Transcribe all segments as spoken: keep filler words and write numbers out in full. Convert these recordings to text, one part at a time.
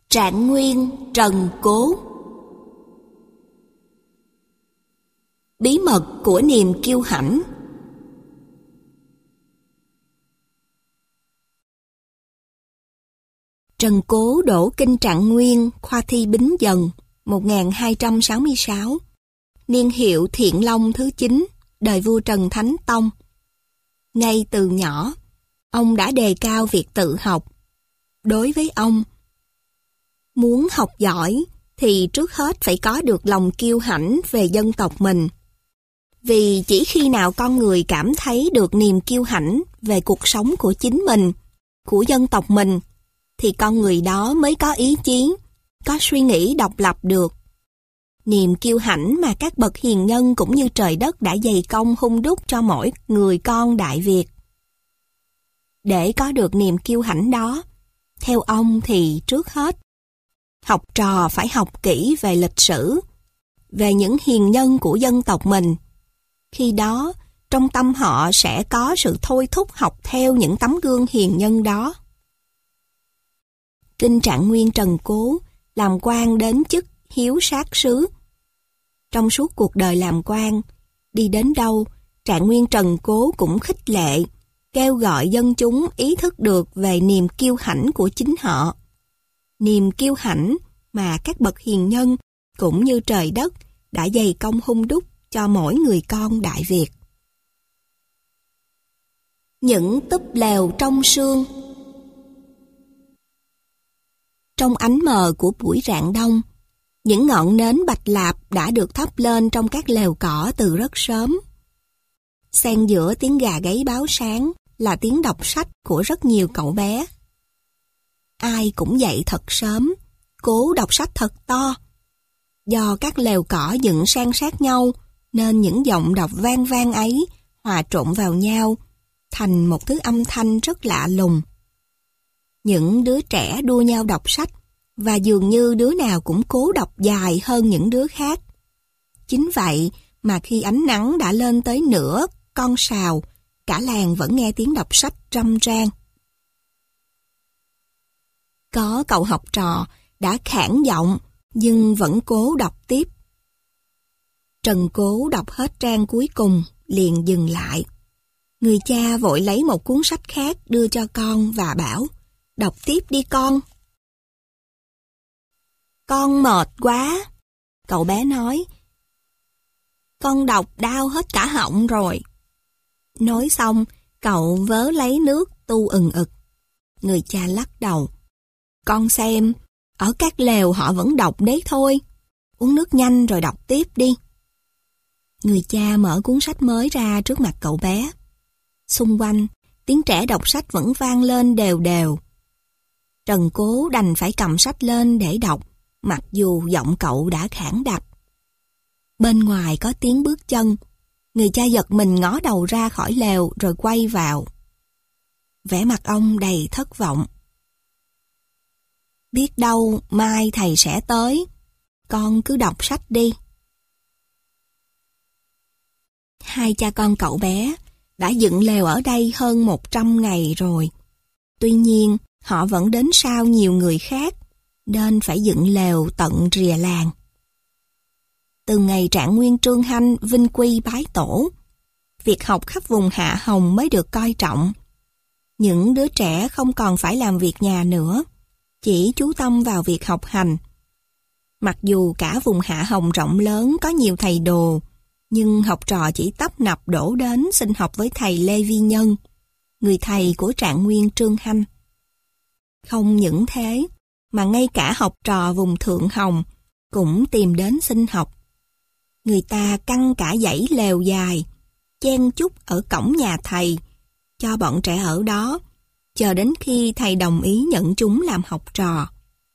Trạng Nguyên Trần Cố. Bí mật của niềm kiêu hãnh. Trần Cố đỗ kinh Trạng Nguyên, khoa thi Bính Dần, một nghìn hai trăm sáu mươi sáu, niên hiệu Thiện Long thứ chín, đời vua Trần Thánh Tông. Ngay từ nhỏ, ông đã đề cao việc tự học. Đối với ông, muốn học giỏi thì trước hết phải có được lòng kiêu hãnh về dân tộc mình. Vì chỉ khi nào con người cảm thấy được niềm kiêu hãnh về cuộc sống của chính mình, của dân tộc mình, thì con người đó mới có ý chí, có suy nghĩ độc lập được. Niềm kiêu hãnh mà các bậc hiền nhân cũng như trời đất đã dày công hun đúc cho mỗi người con Đại Việt. Để có được niềm kiêu hãnh đó, theo ông thì trước hết, học trò phải học kỹ về lịch sử, về những hiền nhân của dân tộc mình. Khi đó, trong tâm họ sẽ có sự thôi thúc học theo những tấm gương hiền nhân đó. Kinh Trạng Nguyên Trần Cố làm quan đến chức hiếu sát sứ. Trong suốt cuộc đời làm quan, đi đến đâu, Trạng Nguyên Trần Cố cũng khích lệ, kêu gọi dân chúng ý thức được về niềm kiêu hãnh của chính họ. Niềm kiêu hãnh mà các bậc hiền nhân cũng như trời đất đã dày công hun đúc cho mỗi người con Đại Việt. Những túp lều trong sương. Trong ánh mờ của buổi rạng đông, những ngọn nến bạch lạp đã được thắp lên trong các lều cỏ từ rất sớm. Xen giữa tiếng gà gáy báo sáng là tiếng đọc sách của rất nhiều cậu bé. Ai cũng dậy thật sớm, cố đọc sách thật to. Do các lều cỏ dựng san sát nhau, nên những giọng đọc vang vang ấy hòa trộn vào nhau, thành một thứ âm thanh rất lạ lùng. Những đứa trẻ đua nhau đọc sách, và dường như đứa nào cũng cố đọc dài hơn những đứa khác. Chính vậy mà khi ánh nắng đã lên tới nửa con sào, cả làng vẫn nghe tiếng đọc sách râm ran. Có cậu học trò đã khản giọng, nhưng vẫn cố đọc tiếp. Trần Cố đọc hết trang cuối cùng, liền dừng lại. Người cha vội lấy một cuốn sách khác đưa cho con và bảo, đọc tiếp đi con. Con mệt quá, cậu bé nói. Con đọc đau hết cả họng rồi. Nói xong, cậu vớ lấy nước tu ừng ực. Người cha lắc đầu. Con xem, ở các lều họ vẫn đọc đấy thôi. Uống nước nhanh rồi đọc tiếp đi. Người cha mở cuốn sách mới ra trước mặt cậu bé. Xung quanh, tiếng trẻ đọc sách vẫn vang lên đều đều. Trần Cố đành phải cầm sách lên để đọc, mặc dù giọng cậu đã khản đặc. Bên ngoài có tiếng bước chân. Người cha giật mình ngó đầu ra khỏi lều rồi quay vào. Vẻ mặt ông đầy thất vọng. Biết đâu mai thầy sẽ tới. Con cứ đọc sách đi. Hai cha con cậu bé đã dựng lều ở đây hơn một trăm ngày rồi. Tuy nhiên, họ vẫn đến sau nhiều người khác, nên phải dựng lều tận rìa làng. Từ ngày Trạng Nguyên Trương Hanh vinh quy bái tổ, việc học khắp vùng Hạ Hồng mới được coi trọng. Những đứa trẻ không còn phải làm việc nhà nữa, chỉ chú tâm vào việc học hành. Mặc dù cả vùng Hạ Hồng rộng lớn có nhiều thầy đồ, nhưng học trò chỉ tấp nập đổ đến xin học với thầy Lê Vi Nhân, người thầy của Trạng Nguyên Trương Hanh. Không những thế, mà ngay cả học trò vùng Thượng Hồng cũng tìm đến xin học. Người ta căng cả dãy lều dài, chen chúc ở cổng nhà thầy, cho bọn trẻ ở đó, chờ đến khi thầy đồng ý nhận chúng làm học trò.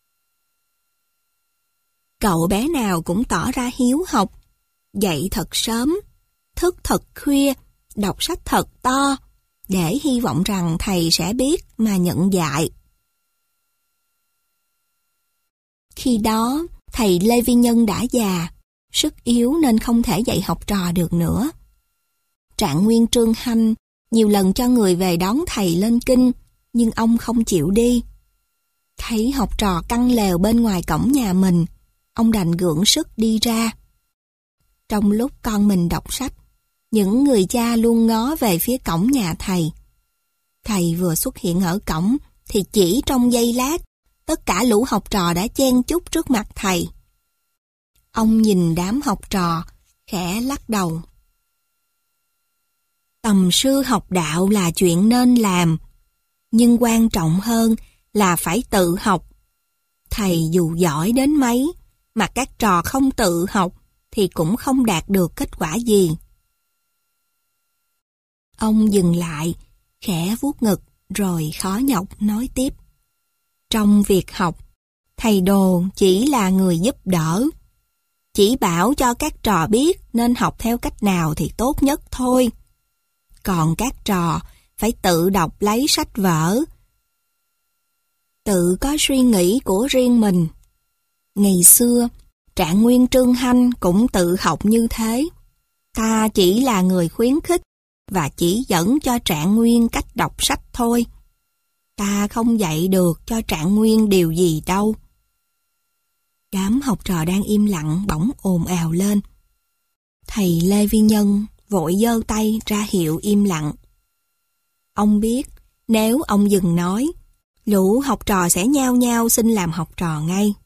Cậu bé nào cũng tỏ ra hiếu học, dậy thật sớm, thức thật khuya, đọc sách thật to, để hy vọng rằng thầy sẽ biết mà nhận dạy. Khi đó, thầy Lê Vi Nhân đã già, sức yếu nên không thể dạy học trò được nữa. Trạng Nguyên Trương Hanh nhiều lần cho người về đón thầy lên kinh, nhưng ông không chịu đi. Thấy học trò căng lều bên ngoài cổng nhà mình, ông đành gượng sức đi ra. Trong lúc con mình đọc sách, những người cha luôn ngó về phía cổng nhà thầy. Thầy vừa xuất hiện ở cổng thì chỉ trong giây lát, tất cả lũ học trò đã chen chúc trước mặt thầy. Ông nhìn đám học trò, khẽ lắc đầu. Tầm sư học đạo là chuyện nên làm, nhưng quan trọng hơn là phải tự học. Thầy dù giỏi đến mấy, mà các trò không tự học thì cũng không đạt được kết quả gì. Ông dừng lại, khẽ vuốt ngực rồi khó nhọc nói tiếp. Trong việc học, thầy Đồ chỉ là người giúp đỡ, chỉ bảo cho các trò biết nên học theo cách nào thì tốt nhất thôi. Còn các trò phải tự đọc lấy sách vở, tự có suy nghĩ của riêng mình. Ngày xưa, Trạng Nguyên Trương Hanh cũng tự học như thế. Ta chỉ là người khuyến khích và chỉ dẫn cho Trạng Nguyên cách đọc sách thôi. Ta không dạy được cho Trạng Nguyên điều gì đâu. Đám học trò đang im lặng bỗng ồn ào lên. Thầy Lê Vi Nhân vội giơ tay ra hiệu im lặng. Ông biết nếu ông dừng nói, lũ học trò sẽ nhao nhao xin làm học trò ngay.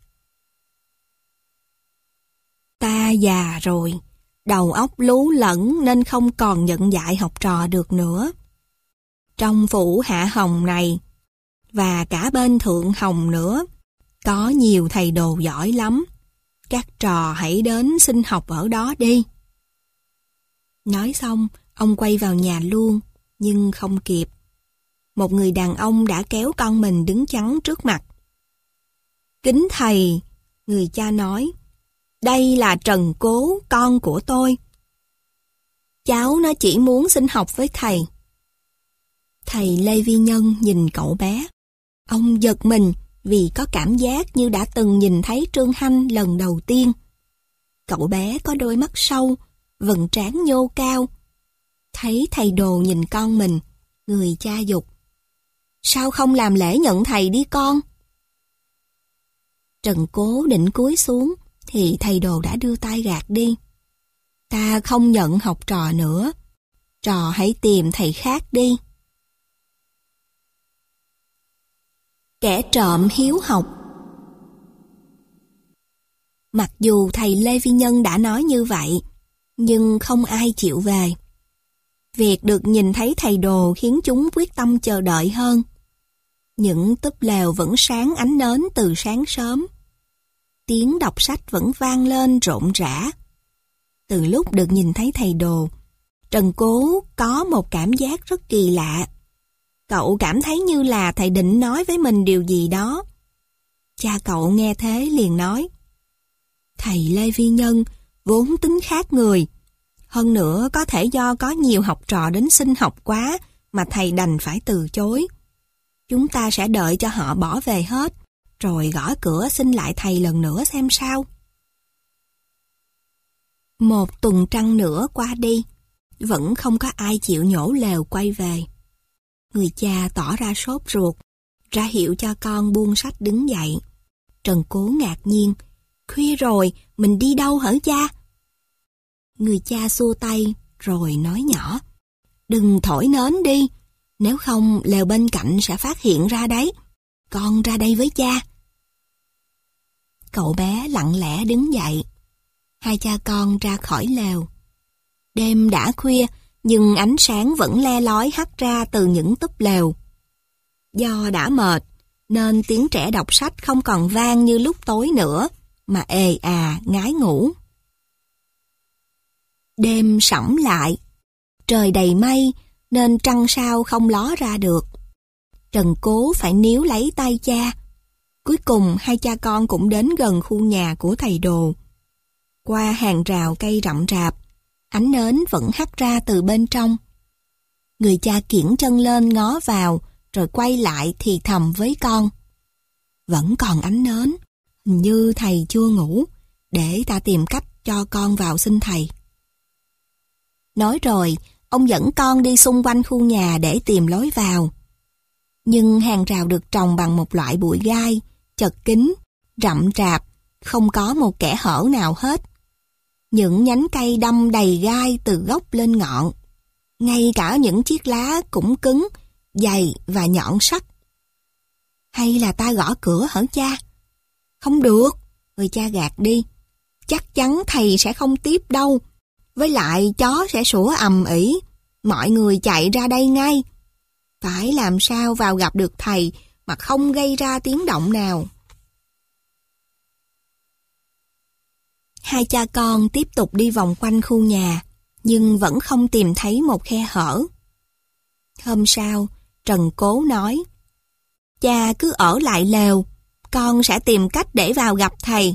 Ta già rồi, đầu óc lú lẫn nên không còn nhận dạy học trò được nữa. Trong phủ Hạ Hồng này, và cả bên Thượng Hồng nữa, có nhiều thầy đồ giỏi lắm. Các trò hãy đến xin học ở đó đi. Nói xong, ông quay vào nhà luôn, nhưng không kịp. Một người đàn ông đã kéo con mình đứng chắn trước mặt. Kính thầy, người cha nói, đây là Trần Cố, con của tôi. Cháu nó chỉ muốn xin học với thầy. Thầy Lê Vi Nhân nhìn cậu bé. Ông giật mình vì có cảm giác như đã từng nhìn thấy Trương Hanh lần đầu tiên. Cậu bé có đôi mắt sâu, vầng trán nhô cao. Thấy thầy Đồ nhìn con mình, người cha giục. Sao không làm lễ nhận thầy đi con? Trần Cố định cúi xuống, thì thầy Đồ đã đưa tay gạt đi. Ta không nhận học trò nữa. Trò hãy tìm thầy khác đi. Kẻ trộm hiếu học. Mặc dù thầy Lê Vi Nhân đã nói như vậy, nhưng không ai chịu về. Việc được nhìn thấy thầy Đồ khiến chúng quyết tâm chờ đợi hơn. Những túp lều vẫn sáng ánh nến từ sáng sớm. Tiếng đọc sách vẫn vang lên rộn rã. Từ lúc được nhìn thấy thầy Đồ, Trần Cố có một cảm giác rất kỳ lạ. Cậu cảm thấy như là thầy định nói với mình điều gì đó. Cha cậu nghe thế liền nói, thầy Lê Vi Nhân vốn tính khác người. Hơn nữa có thể do có nhiều học trò đến xin học quá mà thầy đành phải từ chối. Chúng ta sẽ đợi cho họ bỏ về hết, rồi gõ cửa xin lại thầy lần nữa xem sao. Một tuần trăng nữa qua đi, vẫn không có ai chịu nhổ lều quay về. Người cha tỏ ra sốt ruột, ra hiệu cho con buông sách đứng dậy. Trần Cố ngạc nhiên, khuya rồi, mình đi đâu hả cha? Người cha xua tay, rồi nói nhỏ, đừng thổi nến đi, nếu không lều bên cạnh sẽ phát hiện ra đấy. Con ra đây với cha. Cậu bé lặng lẽ đứng dậy. Hai cha con ra khỏi lều. Đêm đã khuya, nhưng ánh sáng vẫn le lói hắt ra từ những túp lều. Do đã mệt, nên tiếng trẻ đọc sách không còn vang như lúc tối nữa, mà ề à ngái ngủ. Đêm sẫm lại, trời đầy mây nên trăng sao không ló ra được. Trần Cố phải níu lấy tay cha. Cuối cùng hai cha con cũng đến gần khu nhà của thầy Đồ. Qua hàng rào cây rậm rạp, ánh nến vẫn hắt ra từ bên trong. Người cha kiễng chân lên ngó vào, rồi quay lại thì thầm với con. Vẫn còn ánh nến, hình như thầy chưa ngủ, để ta tìm cách cho con vào xin thầy. Nói rồi, ông dẫn con đi xung quanh khu nhà để tìm lối vào. Nhưng hàng rào được trồng bằng một loại bụi gai, chật kín, rậm rạp, không có một kẽ hở nào hết. Những nhánh cây đâm đầy gai từ gốc lên ngọn. Ngay cả những chiếc lá cũng cứng, dày và nhọn sắc. Hay là ta gõ cửa hả cha? Không được, người cha gạt đi. Chắc chắn thầy sẽ không tiếp đâu. Với lại chó sẽ sủa ầm ĩ, mọi người chạy ra đây ngay. Phải làm sao vào gặp được thầy mà không gây ra tiếng động nào. Hai cha con tiếp tục đi vòng quanh khu nhà, nhưng vẫn không tìm thấy một khe hở. Hôm sau, Trần Cố nói, cha cứ ở lại lều, con sẽ tìm cách để vào gặp thầy.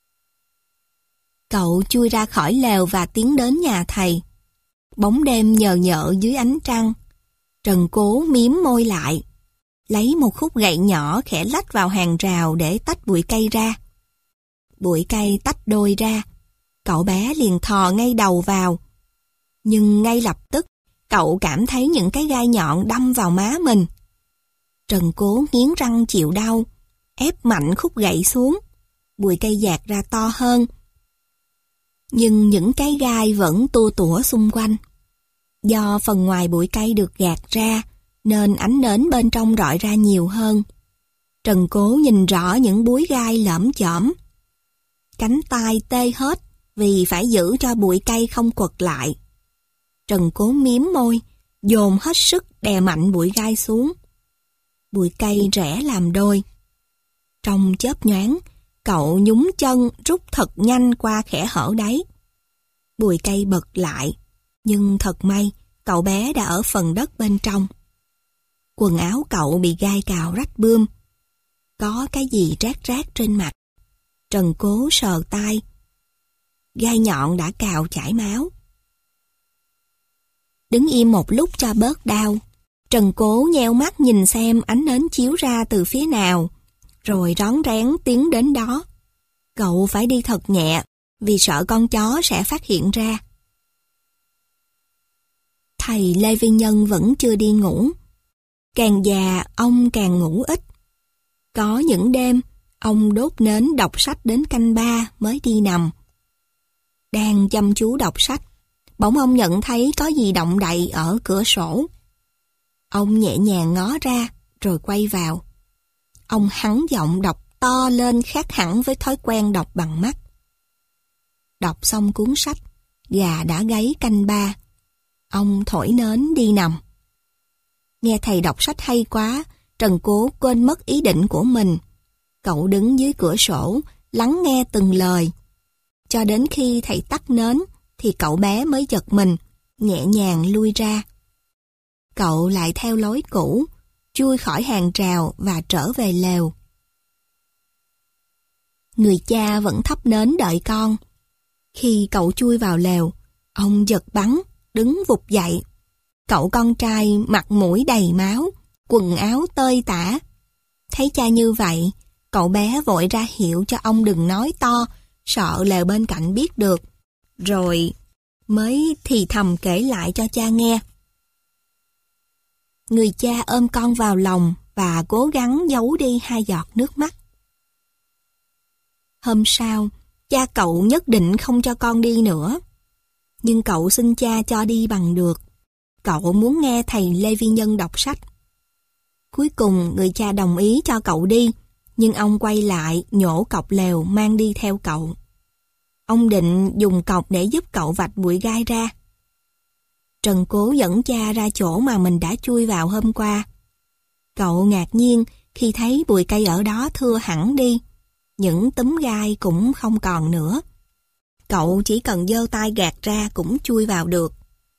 Cậu chui ra khỏi lều và tiến đến nhà thầy. Bóng đêm nhờ nhợ dưới ánh trăng. Trần Cố miếm môi lại, lấy một khúc gậy nhỏ khẽ lách vào hàng rào để tách bụi cây ra. Bụi cây tách đôi ra, cậu bé liền thò ngay đầu vào. Nhưng ngay lập tức, cậu cảm thấy những cái gai nhọn đâm vào má mình. Trần Cố nghiến răng chịu đau, ép mạnh khúc gậy xuống. Bụi cây dạt ra to hơn. Nhưng những cái gai vẫn tua tủa xung quanh. Do phần ngoài bụi cây được gạt ra, nên ánh nến bên trong rọi ra nhiều hơn. Trần Cố nhìn rõ những búi gai lởm chởm. Cánh tay tê hết vì phải giữ cho bụi cây không quật lại. Trần Cố miếm môi, dồn hết sức đè mạnh bụi gai xuống. Bụi cây rẽ làm đôi. Trong chớp nhoáng, cậu nhúng chân rút thật nhanh qua kẽ hở đáy. Bụi cây bật lại, nhưng thật may, cậu bé đã ở phần đất bên trong. Quần áo cậu bị gai cào rách bươm. Có cái gì rát rát trên mặt. Trần Cố sờ tay. Gai nhọn đã cào chảy máu. Đứng im một lúc cho bớt đau, Trần Cố nheo mắt nhìn xem ánh nến chiếu ra từ phía nào, rồi rón rén tiến đến đó. Cậu phải đi thật nhẹ, vì sợ con chó sẽ phát hiện ra. Thầy Lê Vi Nhân vẫn chưa đi ngủ. Càng già, ông càng ngủ ít. Có những đêm, ông đốt nến đọc sách đến canh ba mới đi nằm. Đang chăm chú đọc sách, bỗng ông nhận thấy có gì động đậy ở cửa sổ. Ông nhẹ nhàng ngó ra, rồi quay vào. Ông hắn giọng đọc to lên khác hẳn với thói quen đọc bằng mắt. Đọc xong cuốn sách, gà đã gáy canh ba. Ông thổi nến đi nằm. Nghe thầy đọc sách hay quá, Trần Cố quên mất ý định của mình. Cậu đứng dưới cửa sổ, lắng nghe từng lời. Cho đến khi thầy tắt nến, thì cậu bé mới giật mình, nhẹ nhàng lui ra. Cậu lại theo lối cũ, chui khỏi hàng rào và trở về lều. Người cha vẫn thắp nến đợi con. Khi cậu chui vào lều, ông giật bắn, đứng vụt dậy. Cậu con trai mặt mũi đầy máu, quần áo tơi tả. Thấy cha như vậy, cậu bé vội ra hiệu cho ông đừng nói to, sợ lều bên cạnh biết được. Rồi mới thì thầm kể lại cho cha nghe. Người cha ôm con vào lòng và cố gắng giấu đi hai giọt nước mắt. Hôm sau, cha cậu nhất định không cho con đi nữa. Nhưng cậu xin cha cho đi bằng được. Cậu muốn nghe thầy Lê Vi Nhân đọc sách. Cuối cùng người cha đồng ý cho cậu đi, nhưng ông quay lại nhổ cọc lều mang đi theo cậu. Ông định dùng cọc để giúp cậu vạch bụi gai ra. Trần Cố dẫn cha ra chỗ mà mình đã chui vào hôm qua. Cậu ngạc nhiên khi thấy bụi cây ở đó thưa hẳn đi. Những túm gai cũng không còn nữa. Cậu chỉ cần giơ tay gạt ra cũng chui vào được.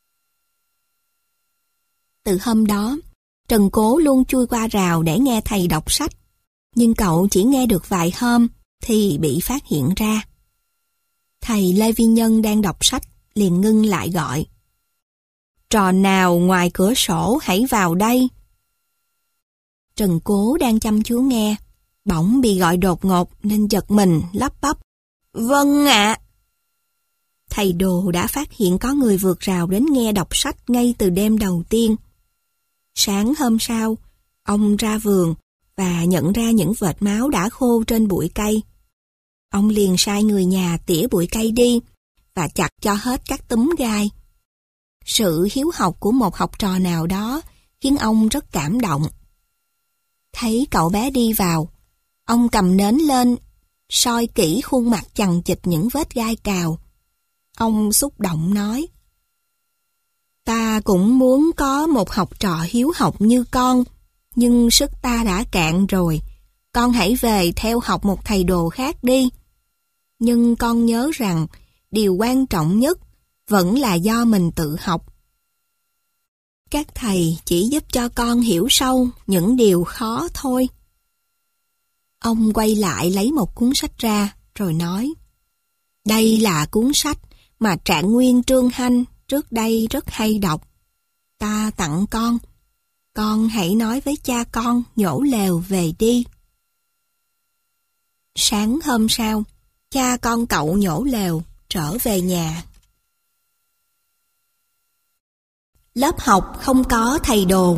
Từ hôm đó, Trần Cố luôn chui qua rào để nghe thầy đọc sách. Nhưng cậu chỉ nghe được vài hôm thì bị phát hiện ra. Thầy Lê Vi Nhân đang đọc sách liền ngưng lại gọi. Trò nào ngoài cửa sổ hãy vào đây. Trần Cố đang chăm chú nghe, bỗng bị gọi đột ngột nên giật mình lắp bắp. Vâng ạ. Thầy Đồ đã phát hiện có người vượt rào đến nghe đọc sách ngay từ đêm đầu tiên. Sáng hôm sau, Ông ra vườn và nhận ra những vệt máu đã khô trên bụi cây. Ông liền sai người nhà tỉa bụi cây đi và chặt cho hết các túm gai. Sự hiếu học của một học trò nào đó khiến ông rất cảm động. Thấy cậu bé đi vào, ông cầm nến lên, soi kỹ khuôn mặt chằng chịt những vết gai cào. Ông xúc động nói: "Ta cũng muốn có một học trò hiếu học như con, nhưng sức ta đã cạn rồi. Con hãy về theo học một thầy đồ khác đi. Nhưng con nhớ rằng điều quan trọng nhất vẫn là do mình tự học. Các thầy chỉ giúp cho con hiểu sâu những điều khó thôi." Ông quay lại lấy một cuốn sách ra rồi nói: "Đây là cuốn sách mà Trạng Nguyên Trương Hanh trước đây rất hay đọc. Ta tặng con. Con hãy nói với cha con nhổ lèo về đi." Sáng hôm sau, cha con cậu nhổ lèo trở về nhà. Lớp học không có thầy đồ.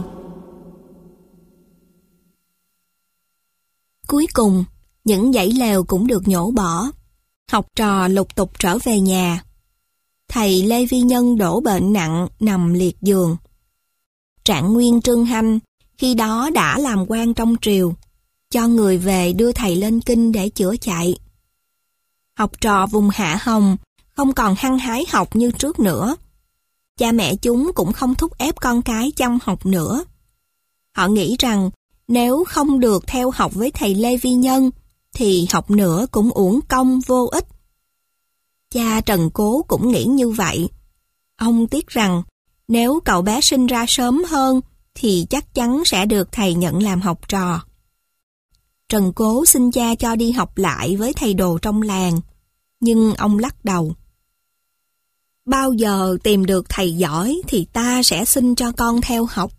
Cuối cùng, những dãy lèo cũng được nhổ bỏ. Học trò lục tục trở về nhà. Thầy Lê Vi Nhân đổ bệnh nặng nằm liệt giường. Trạng Nguyên Trương Hanh khi đó đã làm quan trong triều, cho người về đưa thầy lên kinh để chữa chạy. Học trò vùng Hạ Hồng không còn hăng hái học như trước nữa. Cha mẹ chúng cũng không thúc ép con cái chăm học nữa. Họ nghĩ rằng nếu không được theo học với thầy Lê Vi Nhân thì học nữa cũng uổng công vô ích. Cha Trần Cố cũng nghĩ như vậy. Ông tiếc rằng nếu cậu bé sinh ra sớm hơn thì chắc chắn sẽ được thầy nhận làm học trò. Trần Cố xin cha cho đi học lại với thầy đồ trong làng, nhưng ông lắc đầu. Bao giờ tìm được thầy giỏi thì ta sẽ xin cho con theo học.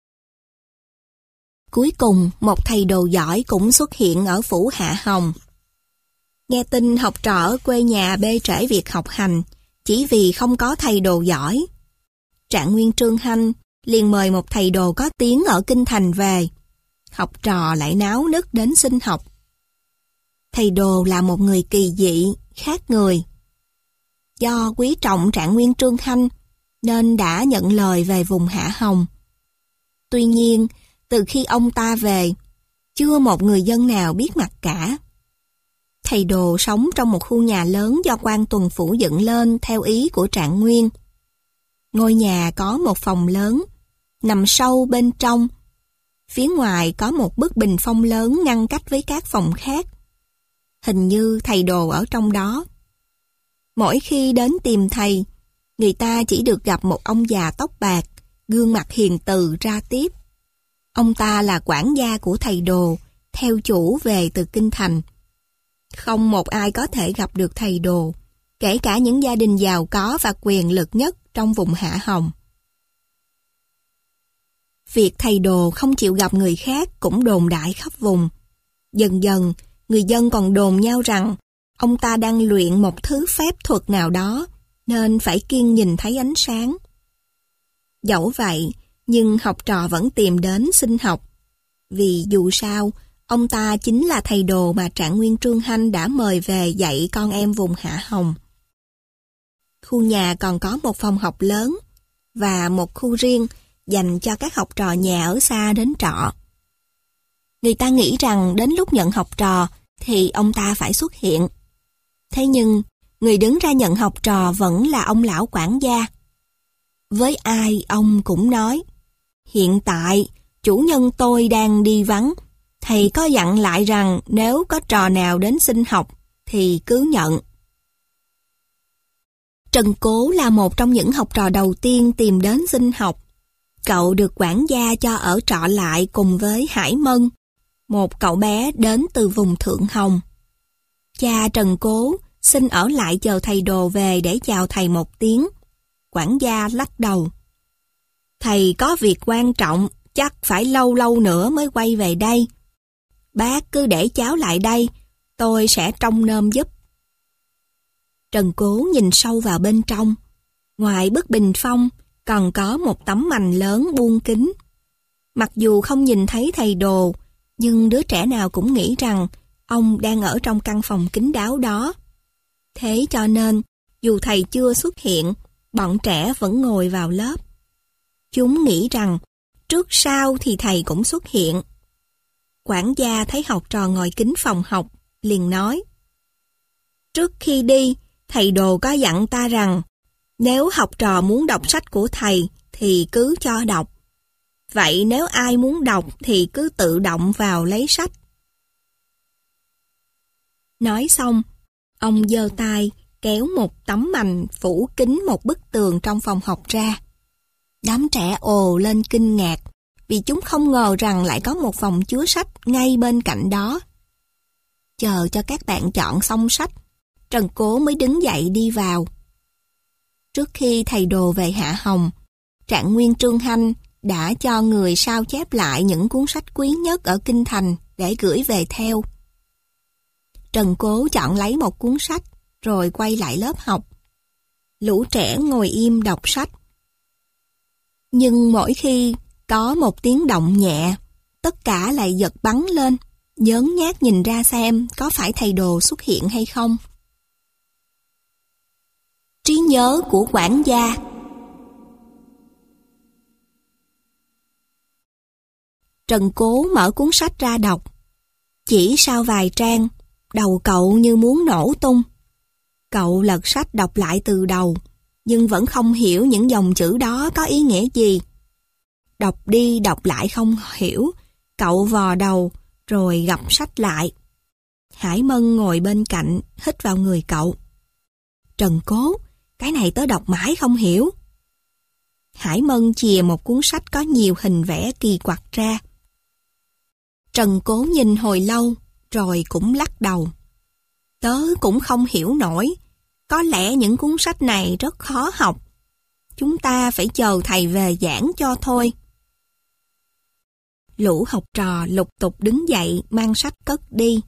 Cuối cùng, một thầy đồ giỏi cũng xuất hiện ở phủ Hạ Hồng. Nghe tin học trò ở quê nhà bê trễ việc học hành, chỉ vì không có thầy đồ giỏi. Trạng Nguyên Trương Hanh liền mời một thầy đồ có tiếng ở kinh thành về. Học trò lại náo nức đến xin học. Thầy đồ là một người kỳ dị, khác người. Do quý trọng Trạng Nguyên Trương Hanh, nên đã nhận lời về vùng Hạ Hồng. Tuy nhiên, từ khi ông ta về, chưa một người dân nào biết mặt cả. Thầy đồ sống trong một khu nhà lớn do quan tuần phủ dựng lên theo ý của Trạng Nguyên. Ngôi nhà có một phòng lớn, nằm sâu bên trong. Phía ngoài có một bức bình phong lớn ngăn cách với các phòng khác. Hình như thầy đồ ở trong đó. Mỗi khi đến tìm thầy, người ta chỉ được gặp một ông già tóc bạc, gương mặt hiền từ ra tiếp. Ông ta là quản gia của thầy đồ, theo chủ về từ kinh thành. Không một ai có thể gặp được thầy đồ, kể cả những gia đình giàu có và quyền lực nhất trong vùng Hạ Hồng. Việc thầy đồ không chịu gặp người khác cũng đồn đại khắp vùng. Dần dần, người dân còn đồn nhau rằng ông ta đang luyện một thứ phép thuật nào đó, nên phải kiêng nhìn thấy ánh sáng. Dẫu vậy, nhưng học trò vẫn tìm đến xin học. Vì dù sao, ông ta chính là thầy đồ mà Trạng Nguyên Trương Hanh đã mời về dạy con em vùng Hạ Hồng. Khu nhà còn có một phòng học lớn và một khu riêng dành cho các học trò nhà ở xa đến trọ. Người ta nghĩ rằng đến lúc nhận học trò thì ông ta phải xuất hiện. Thế nhưng, người đứng ra nhận học trò vẫn là ông lão quản gia. Với ai ông cũng nói: "Hiện tại, chủ nhân tôi đang đi vắng. Thầy có dặn lại rằng nếu có trò nào đến xin học thì cứ nhận." Trần Cố là một trong những học trò đầu tiên tìm đến xin học. Cậu được quản gia cho ở trọ lại cùng với Hải Mân, một cậu bé đến từ vùng Thượng Hồng. Cha Trần Cố xin ở lại chờ thầy đồ về để chào thầy một tiếng. Quản gia lắc đầu: "Thầy có việc quan trọng, chắc phải lâu lâu nữa mới quay về đây. Bác cứ để cháu lại đây, tôi sẽ trông nom giúp." Trần Cố nhìn sâu vào bên trong. Ngoài bức bình phong, còn có một tấm mành lớn buông kính. Mặc dù không nhìn thấy thầy Đồ, nhưng đứa trẻ nào cũng nghĩ rằng ông đang ở trong căn phòng kín đáo đó. Thế cho nên, dù thầy chưa xuất hiện, bọn trẻ vẫn ngồi vào lớp. Chúng nghĩ rằng, trước sau thì thầy cũng xuất hiện. Quản gia thấy học trò ngồi kín phòng học, liền nói: Trước khi đi, thầy Đồ có dặn ta rằng, nếu học trò muốn đọc sách của thầy, thì cứ cho đọc. Vậy nếu ai muốn đọc thì cứ tự động vào lấy sách. Nói xong, ông giơ tay kéo một tấm mành phủ kín một bức tường trong phòng học ra. Đám trẻ ồ lên kinh ngạc, vì chúng không ngờ rằng lại có một phòng chứa sách ngay bên cạnh đó. Chờ cho các bạn chọn xong sách, Trần Cố mới đứng dậy đi vào. Trước khi thầy Đồ về Hạ Hồng, Trạng Nguyên Trương Hanh đã cho người sao chép lại những cuốn sách quý nhất ở Kinh Thành để gửi về theo. Trần Cố chọn lấy một cuốn sách, rồi quay lại lớp học. Lũ trẻ ngồi im đọc sách. Nhưng mỗi khi có một tiếng động nhẹ, tất cả lại giật bắn lên, nhớn nhác nhìn ra xem có phải thầy Đồ xuất hiện hay không. Trí nhớ của quản gia. Trần Cố mở cuốn sách ra đọc. Chỉ sau vài trang, đầu cậu như muốn nổ tung. Cậu lật sách đọc lại từ đầu, nhưng vẫn không hiểu những dòng chữ đó có ý nghĩa gì. Đọc đi đọc lại không hiểu, cậu vò đầu rồi gập sách lại. Hải Mân ngồi bên cạnh, hít vào người cậu. Trần Cố, cái này tớ đọc mãi không hiểu. Hải Mân chìa một cuốn sách có nhiều hình vẽ kỳ quặc ra. Trần Cố nhìn hồi lâu, rồi cũng lắc đầu. Tớ cũng không hiểu nổi, có lẽ những cuốn sách này rất khó học. Chúng ta phải chờ thầy về giảng cho thôi. Lũ học trò lục tục đứng dậy mang sách cất đi.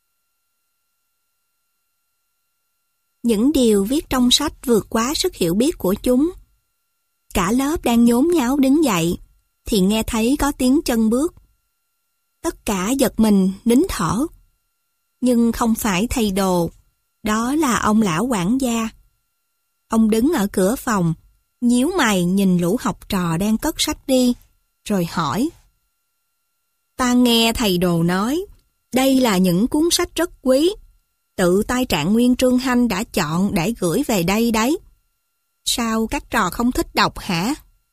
Những điều viết trong sách vượt quá sức hiểu biết của chúng. Cả lớp đang nhốn nháo đứng dậy, thì nghe thấy có tiếng chân bước. Tất cả giật mình nín thở. Nhưng không phải thầy Đồ, đó là ông lão quản gia. Ông đứng ở cửa phòng, nhíu mày nhìn lũ học trò đang cất sách đi, rồi hỏi. Ta nghe thầy Đồ nói, đây là những cuốn sách rất quý, tự tay Trạng Nguyên Trương Hanh đã chọn để gửi về đây đấy. Sao các trò không thích đọc hả?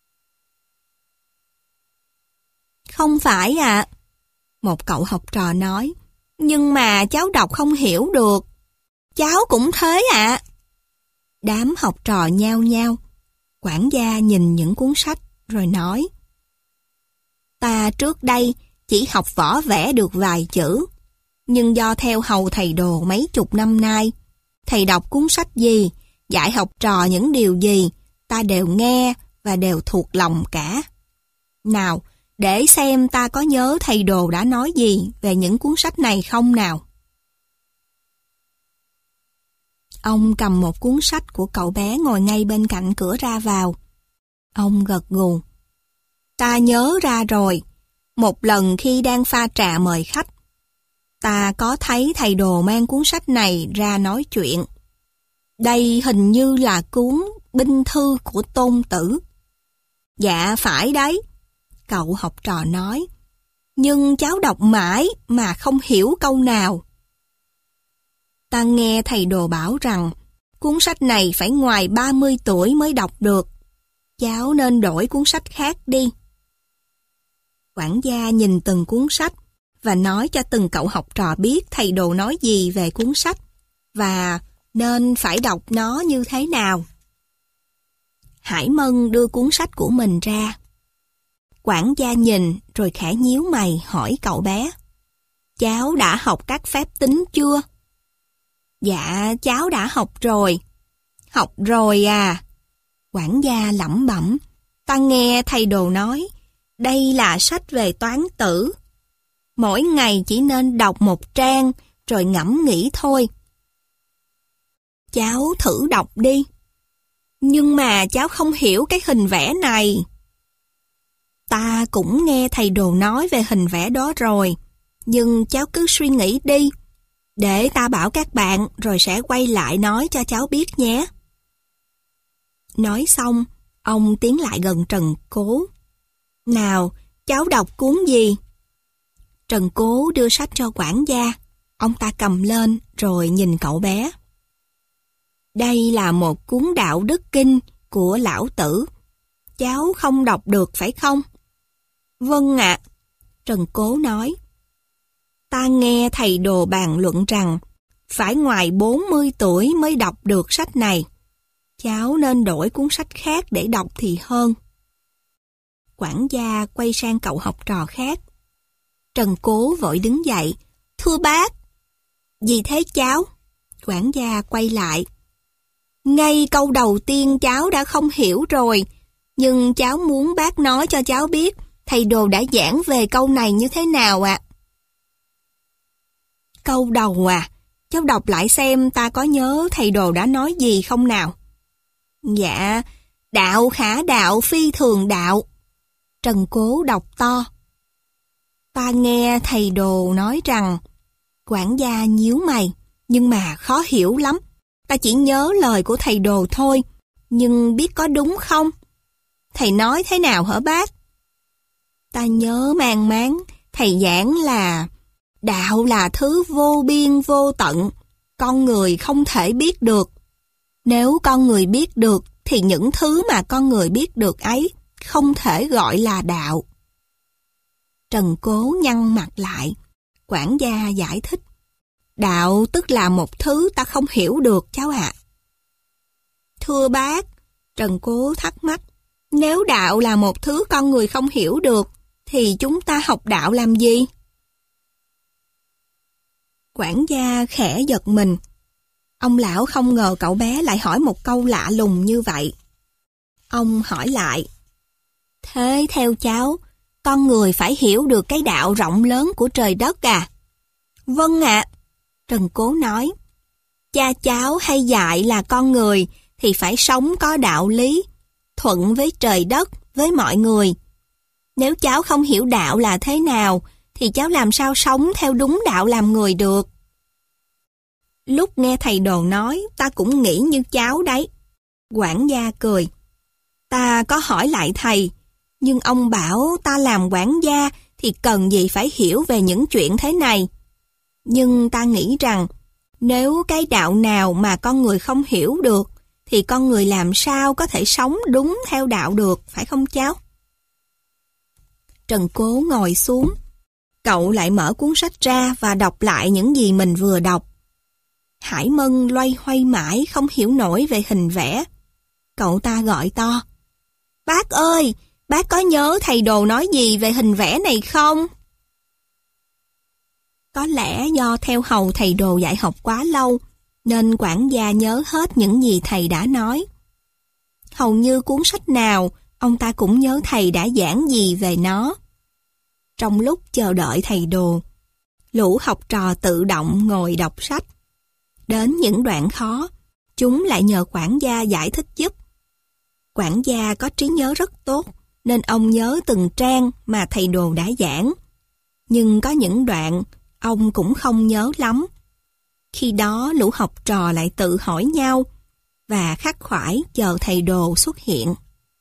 Không phải ạ. À. Một cậu học trò nói, nhưng mà cháu đọc không hiểu được. Cháu cũng thế ạ. À. Đám học trò nhao nhao. Quản gia nhìn những cuốn sách rồi nói. Ta trước đây chỉ học võ vẽ được vài chữ. Nhưng do theo hầu thầy Đồ mấy chục năm nay, thầy đọc cuốn sách gì, dạy học trò những điều gì, ta đều nghe và đều thuộc lòng cả. Nào, để xem ta có nhớ thầy Đồ đã nói gì về những cuốn sách này không nào. Ông cầm một cuốn sách của cậu bé ngồi ngay bên cạnh cửa ra vào. Ông gật gù. Ta nhớ ra rồi. Một lần khi đang pha trà mời khách, ta có thấy thầy Đồ mang cuốn sách này ra nói chuyện. Đây hình như là cuốn binh thư của Tôn Tử. Dạ phải đấy, cậu học trò nói. Nhưng cháu đọc mãi mà không hiểu câu nào. Ta nghe thầy Đồ bảo rằng cuốn sách này phải ngoài ba mươi tuổi mới đọc được. Cháu nên đổi cuốn sách khác đi. Quản gia nhìn từng cuốn sách và nói cho từng cậu học trò biết thầy Đồ nói gì về cuốn sách và nên phải đọc nó như thế nào. Hải Mân đưa cuốn sách của mình ra. Quản gia nhìn rồi khẽ nhíu mày hỏi cậu bé. Cháu đã học các phép tính chưa? Dạ, cháu đã học rồi. Học rồi à? Quản gia lẩm bẩm. Ta nghe thầy Đồ nói, đây là sách về toán tử. Mỗi ngày chỉ nên đọc một trang rồi ngẫm nghĩ thôi. Cháu thử đọc đi. Nhưng mà cháu không hiểu cái hình vẽ này. Ta cũng nghe thầy đồ nói về hình vẽ đó rồi, nhưng cháu cứ suy nghĩ đi. Để ta bảo các bạn rồi sẽ quay lại nói cho cháu biết nhé. Nói xong, ông tiến lại gần Trần Cố. Nào, cháu đọc cuốn gì? Trần Cố đưa sách cho quản gia. Ông ta cầm lên rồi nhìn cậu bé. Đây là một cuốn đạo đức kinh của Lão Tử. Cháu không đọc được phải không? Vâng ạ, Trần Cố nói. Ta nghe thầy đồ bàn luận rằng phải ngoài bốn mươi tuổi mới đọc được sách này. Cháu nên đổi cuốn sách khác để đọc thì hơn. Quản gia quay sang cậu học trò khác. Trần Cố vội đứng dậy. Thưa bác. Gì thế cháu? Quản gia quay lại. Ngay câu đầu tiên cháu đã không hiểu rồi, nhưng cháu muốn bác nói cho cháu biết thầy đồ đã giảng về câu này như thế nào ạ? À? Câu đầu à? Cháu đọc lại xem ta có nhớ thầy đồ đã nói gì không nào? Dạ, đạo khả đạo phi thường đạo. Trần Cố đọc to. Ta nghe thầy đồ nói rằng, quản gia nhíu mày, nhưng mà khó hiểu lắm. Ta chỉ nhớ lời của thầy đồ thôi, nhưng biết có đúng không? Thầy nói thế nào hả bác? Ta nhớ mang máng, thầy giảng là đạo là thứ vô biên vô tận, con người không thể biết được. Nếu con người biết được, thì những thứ mà con người biết được ấy không thể gọi là đạo. Trần Cố nhăn mặt lại. Quản gia giải thích. Đạo tức là một thứ ta không hiểu được cháu ạ. À. Thưa bác, Trần Cố thắc mắc. Nếu đạo là một thứ con người không hiểu được, thì chúng ta học đạo làm gì? Quản gia khẽ giật mình. Ông lão không ngờ cậu bé lại hỏi một câu lạ lùng như vậy. Ông hỏi lại. Thế theo cháu, con người phải hiểu được cái đạo rộng lớn của trời đất à? Vâng ạ, Trần Cố nói. Cha cháu hay dạy là con người thì phải sống có đạo lý, thuận với trời đất, với mọi người. Nếu cháu không hiểu đạo là thế nào, thì cháu làm sao sống theo đúng đạo làm người được? Lúc nghe thầy đồ nói, ta cũng nghĩ như cháu đấy. Quản gia cười. Ta có hỏi lại thầy, nhưng ông bảo ta làm quản gia thì cần gì phải hiểu về những chuyện thế này. Nhưng ta nghĩ rằng, nếu cái đạo nào mà con người không hiểu được, thì con người làm sao có thể sống đúng theo đạo được, phải không cháu? Trần Cố ngồi xuống. Cậu lại mở cuốn sách ra và đọc lại những gì mình vừa đọc. Hải Mân loay hoay mãi không hiểu nổi về hình vẽ. Cậu ta gọi to. Bác ơi, bác có nhớ thầy đồ nói gì về hình vẽ này không? Có lẽ do theo hầu thầy đồ dạy học quá lâu, nên quản gia nhớ hết những gì thầy đã nói. Hầu như cuốn sách nào, ông ta cũng nhớ thầy đã giảng gì về nó. Trong lúc chờ đợi thầy đồ, lũ học trò tự động ngồi đọc sách. Đến những đoạn khó, chúng lại nhờ quản gia giải thích giúp. Quản gia có trí nhớ rất tốt, nên ông nhớ từng trang mà thầy đồ đã giảng. Nhưng có những đoạn, ông cũng không nhớ lắm. Khi đó lũ học trò lại tự hỏi nhau, và khắc khoải chờ thầy đồ xuất hiện.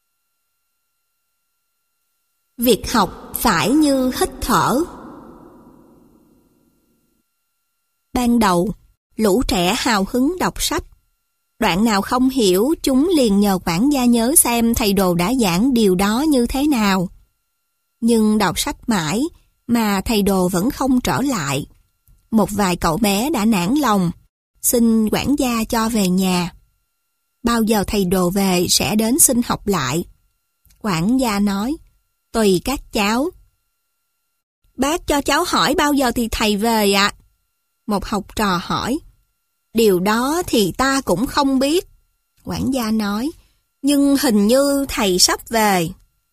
Việc học phải như hít thở. Ban đầu, lũ trẻ hào hứng đọc sách. Đoạn nào không hiểu, chúng liền nhờ quản gia nhớ xem thầy đồ đã giảng điều đó như thế nào. Nhưng đọc sách mãi, mà thầy đồ vẫn không trở lại. Một vài cậu bé đã nản lòng, xin quản gia cho về nhà. Bao giờ thầy đồ về sẽ đến xin học lại. Quản gia nói, tùy các cháu. Bác cho cháu hỏi bao giờ thì thầy về ạ? À? Một học trò hỏi. Điều đó thì ta cũng không biết. Quản gia nói, nhưng hình như thầy sắp về.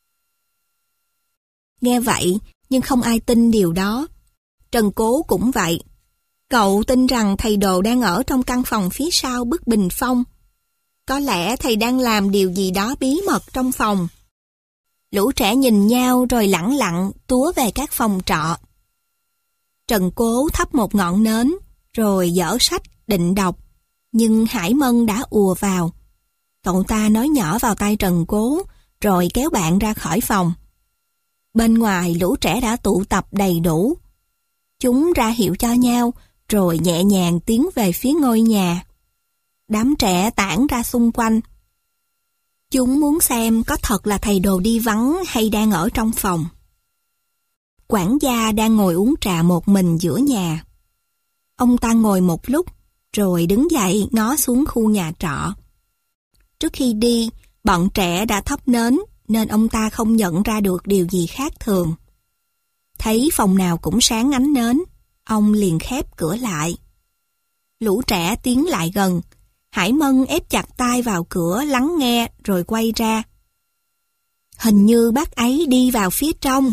Nghe vậy, nhưng không ai tin điều đó. Trần Cố cũng vậy. Cậu tin rằng thầy đồ đang ở trong căn phòng phía sau bức bình phong. Có lẽ thầy đang làm điều gì đó bí mật trong phòng. Lũ trẻ nhìn nhau rồi lẳng lặng túa về các phòng trọ. Trần Cố thắp một ngọn nến, rồi dở sách định đọc, nhưng Hải Mân đã ùa vào. Cậu ta nói nhỏ vào tai Trần Cố, rồi kéo bạn ra khỏi phòng. Bên ngoài lũ trẻ đã tụ tập đầy đủ. Chúng ra hiệu cho nhau, rồi nhẹ nhàng tiến về phía ngôi nhà. Đám trẻ tản ra xung quanh. Chúng muốn xem có thật là thầy Đồ đi vắng hay đang ở trong phòng. Quản gia đang ngồi uống trà một mình giữa nhà. Ông ta ngồi một lúc, rồi đứng dậy ngó xuống khu nhà trọ. Trước khi đi, bọn trẻ đã thắp nến, nên ông ta không nhận ra được điều gì khác thường. Thấy phòng nào cũng sáng ánh nến, ông liền khép cửa lại. Lũ trẻ tiến lại gần. Hải Mân ép chặt tai vào cửa lắng nghe rồi quay ra. Hình như bác ấy đi vào phía trong.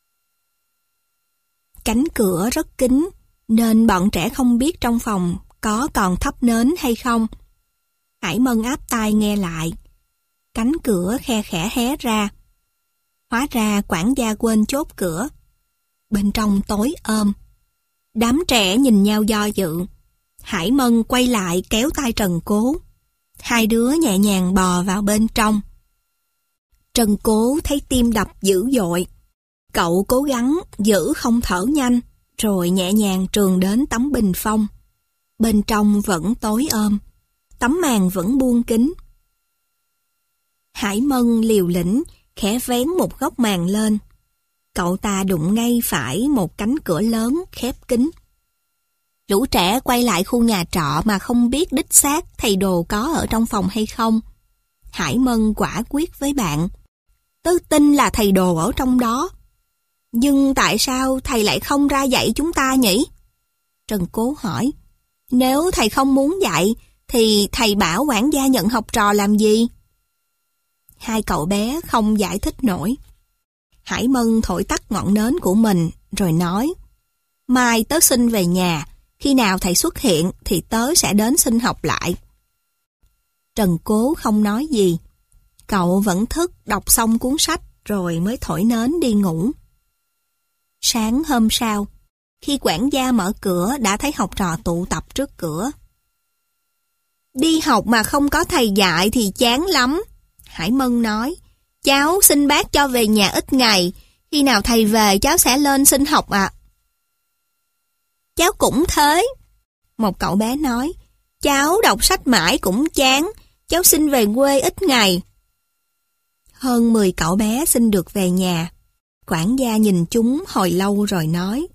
Cánh cửa rất kín, nên bọn trẻ không biết trong phòng có còn thắp nến hay không. Hải Mân áp tai nghe lại. Cánh cửa khe khẽ hé ra. Hóa ra quản gia quên chốt cửa. Bên trong tối ôm. Đám trẻ nhìn nhau do dự. Hải Mân quay lại kéo tay Trần Cố. Hai đứa nhẹ nhàng bò vào bên trong. Trần Cố thấy tim đập dữ dội. Cậu cố gắng giữ không thở nhanh, rồi nhẹ nhàng trườn đến tấm bình phong. Bên trong vẫn tối ôm. Tấm màn vẫn buông kín. Hải Mân liều lĩnh, khẽ vén một góc màn lên. Cậu ta đụng ngay phải một cánh cửa lớn khép kín. Lũ trẻ quay lại khu nhà trọ mà không biết đích xác thầy Đồ có ở trong phòng hay không. Hải Mân quả quyết với bạn. Tớ tin là thầy Đồ ở trong đó. Nhưng tại sao thầy lại không ra dạy chúng ta nhỉ? Trần Cố hỏi. Nếu thầy không muốn dạy, thì thầy bảo quản gia nhận học trò làm gì? Hai cậu bé không giải thích nổi. Hải Mân thổi tắt ngọn nến của mình, rồi nói. Mai tớ xin về nhà. Khi nào thầy xuất hiện thì tớ sẽ đến xin học lại. Trần Cố không nói gì. Cậu vẫn thức đọc xong cuốn sách rồi mới thổi nến đi ngủ. Sáng hôm sau, khi quản gia mở cửa đã thấy học trò tụ tập trước cửa. Đi học mà không có thầy dạy thì chán lắm. Hải Mân nói. Cháu xin bác cho về nhà ít ngày. Khi nào thầy về cháu sẽ lên xin học ạ. À. Cháu cũng thế. Một cậu bé nói. Cháu đọc sách mãi cũng chán. Cháu xin về quê ít ngày. Hơn mười cậu bé xin được về nhà. Quản gia nhìn chúng hồi lâu rồi nói.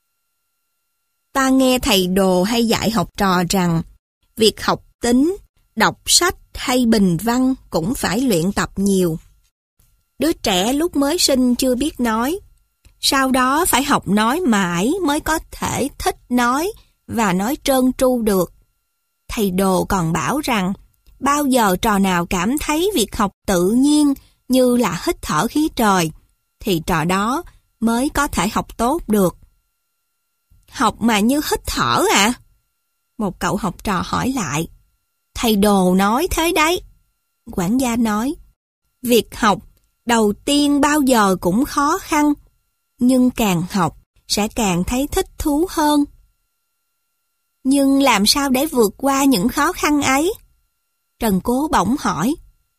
Ta nghe thầy Đồ hay dạy học trò rằng việc học tính, đọc sách hay bình văn cũng phải luyện tập nhiều. Đứa trẻ lúc mới sinh chưa biết nói. Sau đó phải học nói mãi mới có thể thích nói và nói trơn tru được. Thầy Đồ còn bảo rằng bao giờ trò nào cảm thấy việc học tự nhiên như là hít thở khí trời, thì trò đó mới có thể học tốt được. Học mà như hít thở à? Một cậu học trò hỏi lại. Thầy Đồ nói thế đấy. Quản gia nói. Việc học đầu tiên bao giờ cũng khó khăn, nhưng càng học sẽ càng thấy thích thú hơn. Nhưng làm sao để vượt qua những khó khăn ấy? Trần Cố bỗng hỏi.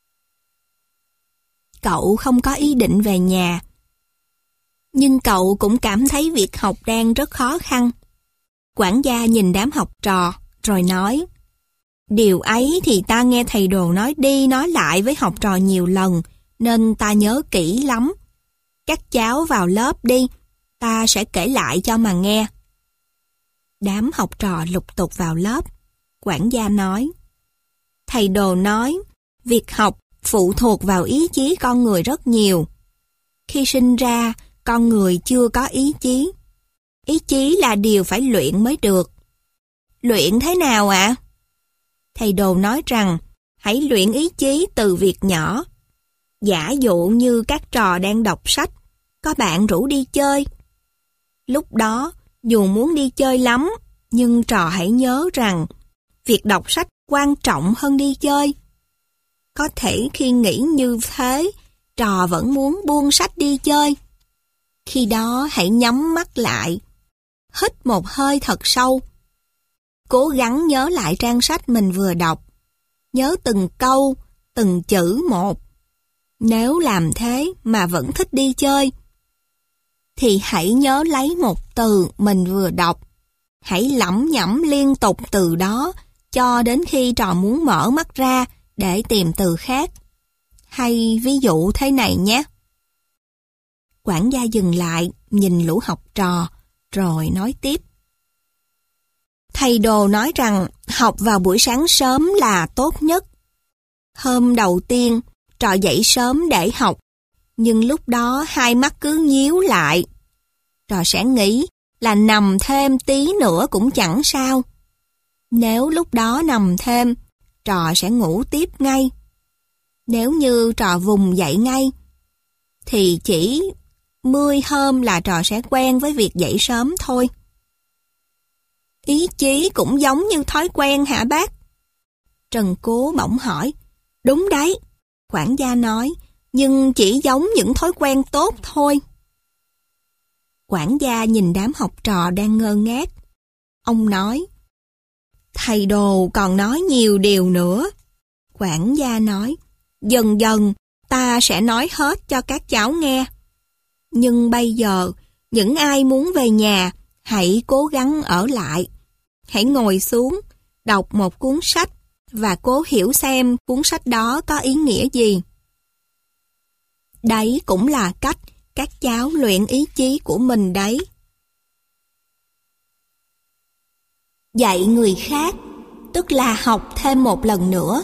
Cậu không có ý định về nhà, nhưng cậu cũng cảm thấy việc học đang rất khó khăn. Quản gia nhìn đám học trò, rồi nói. Điều ấy thì ta nghe thầy Đồ nói đi nói lại với học trò nhiều lần, nên ta nhớ kỹ lắm. Các cháu vào lớp đi, ta sẽ kể lại cho mà nghe. Đám học trò lục tục vào lớp. Quản gia nói. Thầy Đồ nói, việc học phụ thuộc vào ý chí con người rất nhiều. Khi sinh ra, con người chưa có ý chí. Ý chí là điều phải luyện mới được. Luyện thế nào ạ? À? Thầy Đồ nói rằng, hãy luyện ý chí từ việc nhỏ. Giả dụ như các trò đang đọc sách, có bạn rủ đi chơi. Lúc đó, dù muốn đi chơi lắm, nhưng trò hãy nhớ rằng, việc đọc sách quan trọng hơn đi chơi. Có thể khi nghĩ như thế, trò vẫn muốn buông sách đi chơi. Khi đó hãy nhắm mắt lại, hít một hơi thật sâu. Cố gắng nhớ lại trang sách mình vừa đọc. Nhớ từng câu, từng chữ một. Nếu làm thế mà vẫn thích đi chơi, thì hãy nhớ lấy một từ mình vừa đọc. Hãy lẩm nhẩm liên tục từ đó cho đến khi trò muốn mở mắt ra để tìm từ khác. Hay ví dụ thế này nhé. Quản gia dừng lại, nhìn lũ học trò, rồi nói tiếp. Thầy Đồ nói rằng học vào buổi sáng sớm là tốt nhất. Hôm đầu tiên, trò dậy sớm để học, nhưng lúc đó hai mắt cứ nhíu lại. Trò sẽ nghĩ là nằm thêm tí nữa cũng chẳng sao. Nếu lúc đó nằm thêm, trò sẽ ngủ tiếp ngay. Nếu như trò vùng dậy ngay, thì chỉ mười hôm là trò sẽ quen với việc dậy sớm thôi. Ý chí cũng giống như thói quen hả bác? Trần Cố bỗng hỏi. Đúng đấy, quản gia nói, nhưng chỉ giống những thói quen tốt thôi. Quản gia nhìn đám học trò đang ngơ ngác. Ông nói, thầy Đồ còn nói nhiều điều nữa. Quản gia nói, dần dần ta sẽ nói hết cho các cháu nghe. Nhưng bây giờ, những ai muốn về nhà, hãy cố gắng ở lại. Hãy ngồi xuống, đọc một cuốn sách và cố hiểu xem cuốn sách đó có ý nghĩa gì. Đấy cũng là cách các cháu luyện ý chí của mình đấy. Dạy người khác, tức là học thêm một lần nữa.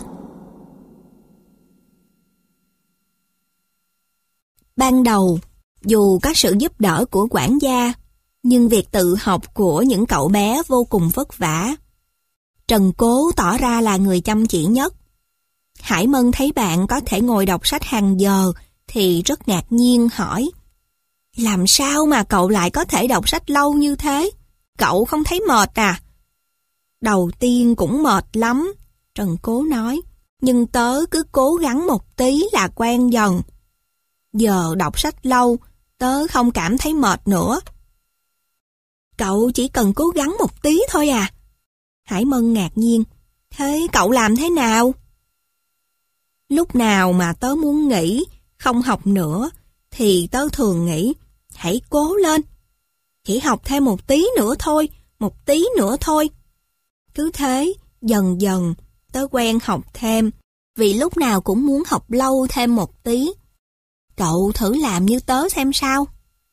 Ban đầu, dù có sự giúp đỡ của quản gia, nhưng việc tự học của những cậu bé vô cùng vất vả. Trần Cố tỏ ra là người chăm chỉ nhất. Hải Mân thấy bạn có thể ngồi đọc sách hàng giờ thì rất ngạc nhiên hỏi, làm sao mà cậu lại có thể đọc sách lâu như thế? Cậu không thấy mệt à? Đầu tiên cũng mệt lắm, Trần Cố nói, nhưng tớ cứ cố gắng một tí là quen dần. Giờ đọc sách lâu, tớ không cảm thấy mệt nữa. Cậu chỉ cần cố gắng một tí thôi à? Hải Mân ngạc nhiên, thế cậu làm thế nào? Lúc nào mà tớ muốn nghỉ, không học nữa, thì tớ thường nghĩ, hãy cố lên. Chỉ học thêm một tí nữa thôi, một tí nữa thôi. Cứ thế, dần dần, tớ quen học thêm, vì lúc nào cũng muốn học lâu thêm một tí. Cậu thử làm như tớ xem sao.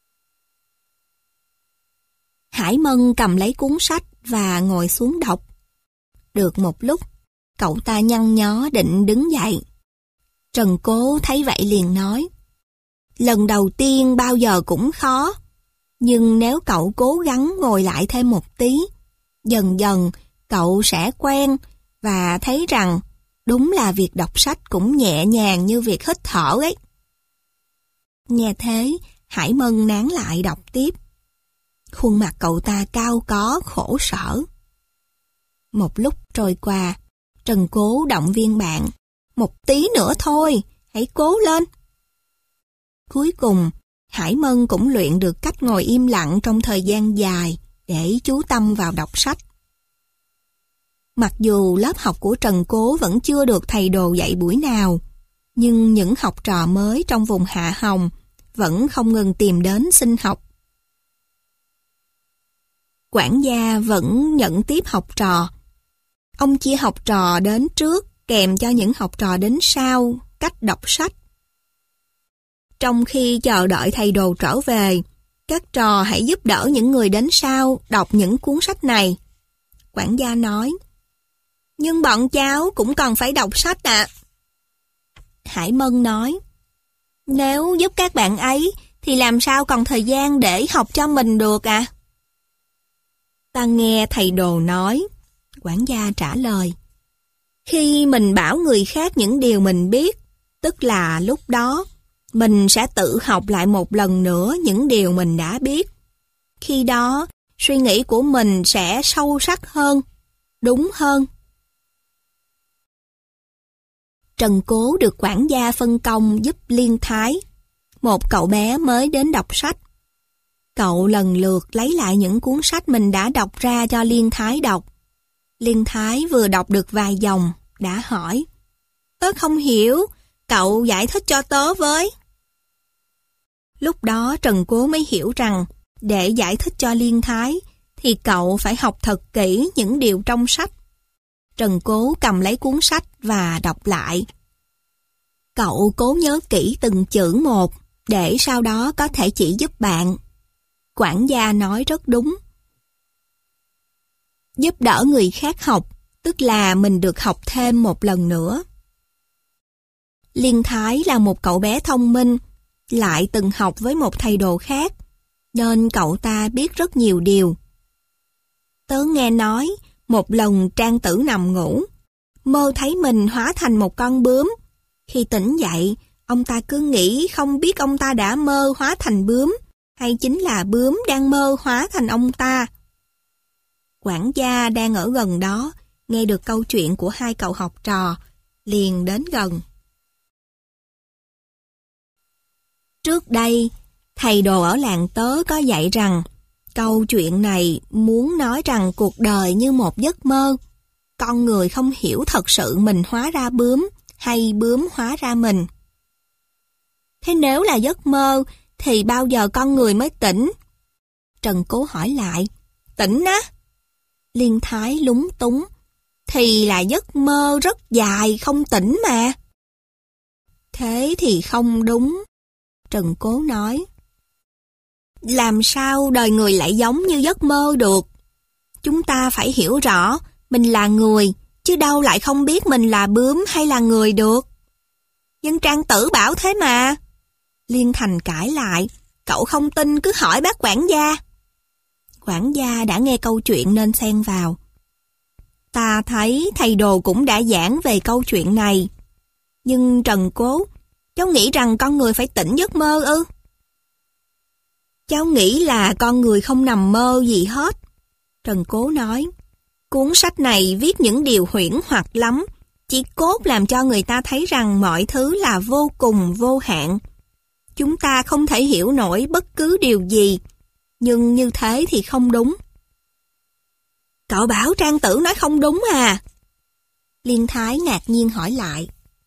Hải Mân cầm lấy cuốn sách và ngồi xuống đọc. Được một lúc, cậu ta nhăn nhó định đứng dậy. Trần Cố thấy vậy liền nói, lần đầu tiên bao giờ cũng khó, nhưng nếu cậu cố gắng ngồi lại thêm một tí, dần dần cậu sẽ quen và thấy rằng đúng là việc đọc sách cũng nhẹ nhàng như việc hít thở ấy. Nghe thế, Hải Mân nán lại đọc tiếp. Khuôn mặt cậu ta cao có, khổ sở. Một lúc trôi qua, Trần Cố động viên bạn. Một tí nữa thôi, hãy cố lên. Cuối cùng, Hải Mân cũng luyện được cách ngồi im lặng trong thời gian dài để chú tâm vào đọc sách. Mặc dù lớp học của Trần Cố vẫn chưa được thầy Đồ dạy buổi nào, nhưng những học trò mới trong vùng Hạ Hồng vẫn không ngừng tìm đến xin học. Quản gia vẫn nhận tiếp học trò. Ông chia học trò đến trước kèm cho những học trò đến sau cách đọc sách. Trong khi chờ đợi thầy Đồ trở về, các trò hãy giúp đỡ những người đến sau đọc những cuốn sách này. Quản gia nói, nhưng bọn cháu cũng còn phải đọc sách ạ. À. Hải Mân nói, nếu giúp các bạn ấy thì làm sao còn thời gian để học cho mình được ạ? À? Ta nghe thầy Đồ nói, quản gia trả lời, khi mình bảo người khác những điều mình biết, tức là lúc đó mình sẽ tự học lại một lần nữa những điều mình đã biết. Khi đó, suy nghĩ của mình sẽ sâu sắc hơn, đúng hơn. Trần Cố được quản gia phân công giúp Liên Thái, một cậu bé mới đến đọc sách. Cậu lần lượt lấy lại những cuốn sách mình đã đọc ra cho Liên Thái đọc. Liên Thái vừa đọc được vài dòng, đã hỏi: "Tớ không hiểu, cậu giải thích cho tớ với." Lúc đó Trần Cố mới hiểu rằng để giải thích cho Liên Thái thì cậu phải học thật kỹ những điều trong sách. Trần Cố cầm lấy cuốn sách và đọc lại. Cậu cố nhớ kỹ từng chữ một để sau đó có thể chỉ giúp bạn. Quản gia nói rất đúng. Giúp đỡ người khác học, tức là mình được học thêm một lần nữa. Liên Thái là một cậu bé thông minh, lại từng học với một thầy đồ khác, nên cậu ta biết rất nhiều điều. Tớ nghe nói, một lần Trang Tử nằm ngủ, mơ thấy mình hóa thành một con bướm. Khi tỉnh dậy, ông ta cứ nghĩ không biết ông ta đã mơ hóa thành bướm, hay chính là bướm đang mơ hóa thành ông ta. Quản gia đang ở gần đó, nghe được câu chuyện của hai cậu học trò, liền đến gần. Trước đây, thầy đồ ở làng tớ có dạy rằng, câu chuyện này muốn nói rằng cuộc đời như một giấc mơ. Con người không hiểu thật sự mình hóa ra bướm, hay bướm hóa ra mình. Thế nếu là giấc mơ, thì bao giờ con người mới tỉnh? Trần Cố hỏi lại. Tỉnh á? Liên Thái lúng túng. Thì là giấc mơ rất dài, không tỉnh mà. Thế thì không đúng. Trần Cố nói. Làm sao đời người lại giống như giấc mơ được? Chúng ta phải hiểu rõ, mình là người, chứ đâu lại không biết mình là bướm hay là người được. Nhưng Trang Tử bảo thế mà. Liên Thành cãi lại. Cậu không tin cứ hỏi bác quản gia. Quản gia đã nghe câu chuyện nên xen vào. Ta thấy thầy đồ cũng đã giảng về câu chuyện này. Nhưng Trần Cố, cháu nghĩ rằng con người phải tỉnh giấc mơ ư? Cháu nghĩ là con người không nằm mơ gì hết. Trần Cố nói. Cuốn sách này viết những điều huyễn hoặc lắm, chỉ cốt làm cho người ta thấy rằng mọi thứ là vô cùng vô hạn. Chúng ta không thể hiểu nổi bất cứ điều gì, nhưng như thế thì không đúng. Cậu bảo Trang Tử nói không đúng à? Liên Thái ngạc nhiên hỏi lại.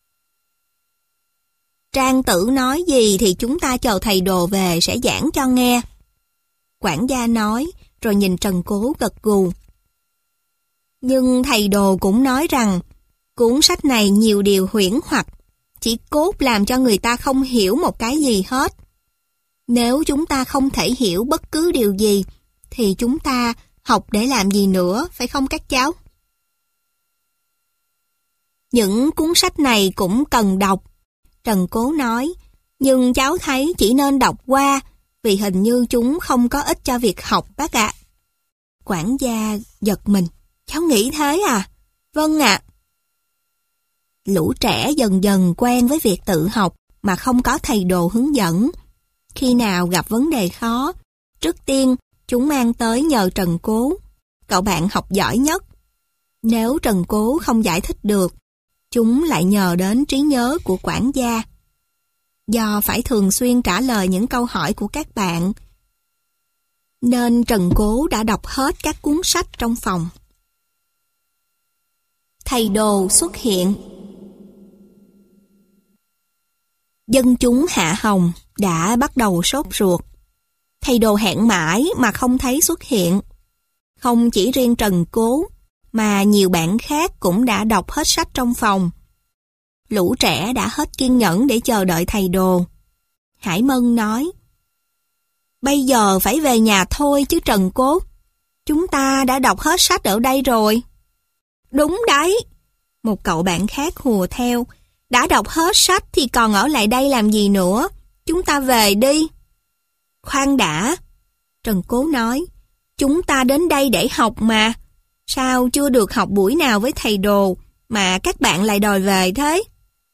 Trang Tử nói gì thì chúng ta chờ thầy đồ về sẽ giảng cho nghe. Quản gia nói, rồi nhìn Trần Cố gật gù. Nhưng thầy đồ cũng nói rằng, cuốn sách này nhiều điều huyễn hoặc, chỉ cốt làm cho người ta không hiểu một cái gì hết. Nếu chúng ta không thể hiểu bất cứ điều gì, thì chúng ta học để làm gì nữa, phải không các cháu? Những cuốn sách này cũng cần đọc, Trần Cố nói, nhưng cháu thấy chỉ nên đọc qua, vì hình như chúng không có ích cho việc học bác ạ. Quản gia giật mình, cháu nghĩ thế à? Vâng ạ. Lũ trẻ dần dần quen với việc tự học mà không có thầy đồ hướng dẫn. Khi nào gặp vấn đề khó, trước tiên chúng mang tới nhờ Trần Cố, cậu bạn học giỏi nhất. Nếu Trần Cố không giải thích được, chúng lại nhờ đến trí nhớ của quản gia. Do phải thường xuyên trả lời những câu hỏi của các bạn, nên Trần Cố đã đọc hết các cuốn sách trong phòng. Thầy đồ xuất hiện. Dân chúng Hạ Hồng đã bắt đầu sốt ruột. Thầy đồ hẹn mãi mà không thấy xuất hiện. Không chỉ riêng Trần Cố, mà nhiều bạn khác cũng đã đọc hết sách trong phòng. Lũ trẻ đã hết kiên nhẫn để chờ đợi thầy đồ. Hải Mân nói, bây giờ phải về nhà thôi chứ Trần Cố. Chúng ta đã đọc hết sách ở đây rồi. Đúng đấy. Một cậu bạn khác hùa theo, đã đọc hết sách thì còn ở lại đây làm gì nữa, chúng ta về đi. Khoan đã, Trần Cố nói, chúng ta đến đây để học mà, sao chưa được học buổi nào với thầy đồ mà các bạn lại đòi về thế?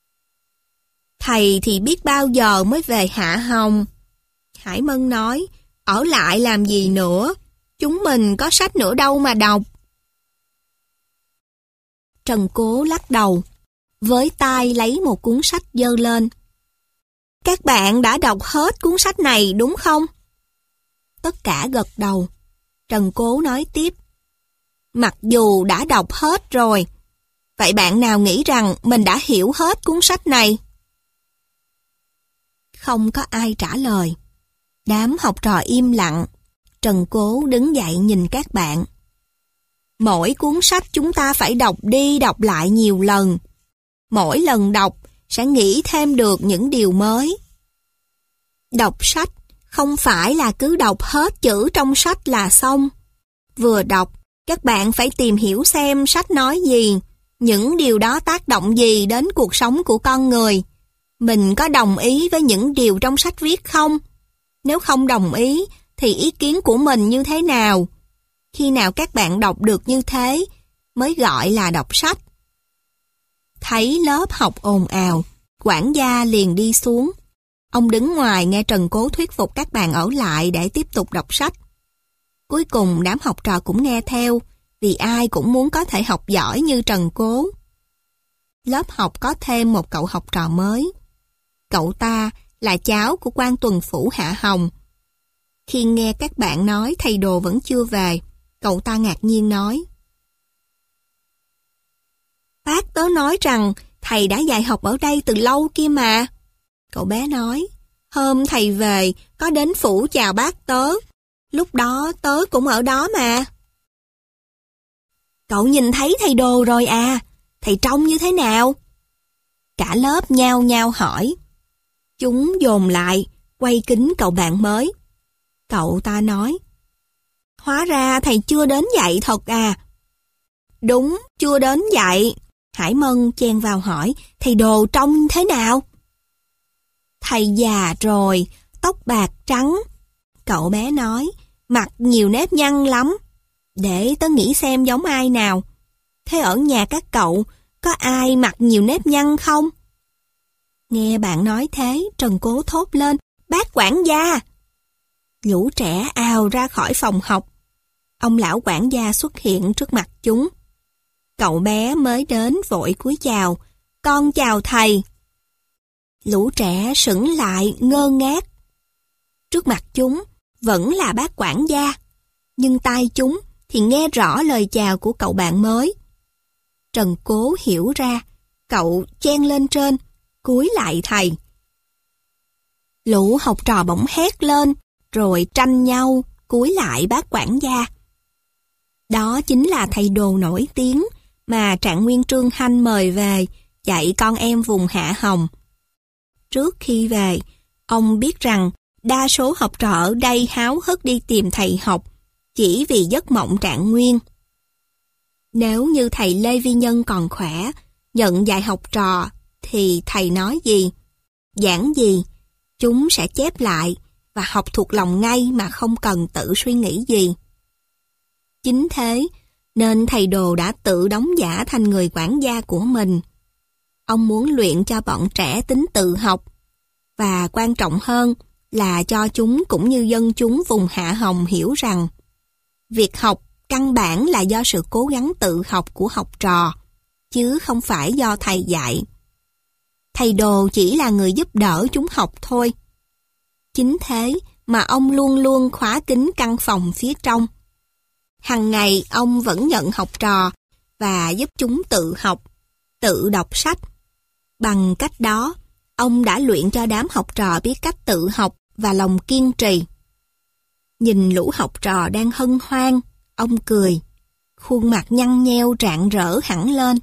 Thầy thì biết bao giờ mới về Hạ Hồng. Hải Mân nói, ở lại làm gì nữa, chúng mình có sách nữa đâu mà đọc. Trần Cố lắc đầu, với tay lấy một cuốn sách giơ lên. Các bạn đã đọc hết cuốn sách này đúng không? Tất cả gật đầu. Trần Cố nói tiếp. Mặc dù đã đọc hết rồi, vậy bạn nào nghĩ rằng mình đã hiểu hết cuốn sách này? Không có ai trả lời. Đám học trò im lặng. Trần Cố đứng dậy nhìn các bạn. Mỗi cuốn sách chúng ta phải đọc đi đọc lại nhiều lần. Mỗi lần đọc sẽ nghĩ thêm được những điều mới. Đọc sách không phải là cứ đọc hết chữ trong sách là xong. Vừa đọc, các bạn phải tìm hiểu xem sách nói gì, những điều đó tác động gì đến cuộc sống của con người. Mình có đồng ý với những điều trong sách viết không? Nếu không đồng ý, thì ý kiến của mình như thế nào? Khi nào các bạn đọc được như thế, mới gọi là đọc sách. Thấy lớp học ồn ào, quản gia liền đi xuống. Ông đứng ngoài nghe Trần Cố thuyết phục các bạn ở lại để tiếp tục đọc sách. Cuối cùng đám học trò cũng nghe theo, vì ai cũng muốn có thể học giỏi như Trần Cố. Lớp học có thêm một cậu học trò mới. Cậu ta là cháu của quan tuần phủ Hạ Hồng. Khi nghe các bạn nói thầy Đồ vẫn chưa về, cậu ta ngạc nhiên nói. Bác tớ nói rằng thầy đã dạy học ở đây từ lâu kia mà. Cậu bé nói, hôm thầy về có đến phủ chào bác tớ. Lúc đó tớ cũng ở đó mà. Cậu nhìn thấy thầy Đồ rồi à? Thầy trông như thế nào? Cả lớp nhao nhao hỏi. Chúng dồn lại, quay kính cậu bạn mới. Cậu ta nói, hóa ra thầy chưa đến dạy thật à? Đúng, chưa đến dạy. Hải Mân chen vào hỏi, thầy Đồ trông thế nào? Thầy già rồi, tóc bạc trắng. Cậu bé nói, mặt nhiều nếp nhăn lắm. Để tớ nghĩ xem giống ai nào. Thế ở nhà các cậu, có ai mặt nhiều nếp nhăn không? Nghe bạn nói thế, Trần Cố thốt lên, bác quản gia. Lũ trẻ ào ra khỏi phòng học. Ông lão quản gia xuất hiện trước mặt chúng. Cậu bé mới đến vội cúi chào, con chào thầy. Lũ trẻ sững lại ngơ ngác. Trước mặt chúng vẫn là bác quản gia, nhưng tai chúng thì nghe rõ lời chào của cậu bạn mới. Trần Cố hiểu ra, cậu chen lên trên, cúi lại thầy. Lũ học trò bỗng hét lên, rồi tranh nhau cúi lại bác quản gia. Đó chính là thầy Đồ nổi tiếng mà Trạng Nguyên Trương Hanh mời về dạy con em vùng Hạ Hồng. Trước khi về, ông biết rằng đa số học trò ở đây háo hức đi tìm thầy học chỉ vì giấc mộng Trạng Nguyên. Nếu như thầy Lê Vi Nhân còn khỏe, nhận dạy học trò, thì thầy nói gì, giảng gì, chúng sẽ chép lại và học thuộc lòng ngay mà không cần tự suy nghĩ gì. Chính thế, nên thầy Đồ đã tự đóng giả thành người quản gia của mình. Ông muốn luyện cho bọn trẻ tính tự học, và quan trọng hơn là cho chúng cũng như dân chúng vùng Hạ Hồng hiểu rằng việc học căn bản là do sự cố gắng tự học của học trò, chứ không phải do thầy dạy. Thầy Đồ chỉ là người giúp đỡ chúng học thôi. Chính thế mà ông luôn luôn khóa kín căn phòng phía trong. Hằng ngày ông vẫn nhận học trò và giúp chúng tự học, tự đọc sách. Bằng cách đó, ông đã luyện cho đám học trò biết cách tự học và lòng kiên trì. Nhìn lũ học trò đang hân hoan, ông cười, khuôn mặt nhăn nheo rạng rỡ hẳn lên.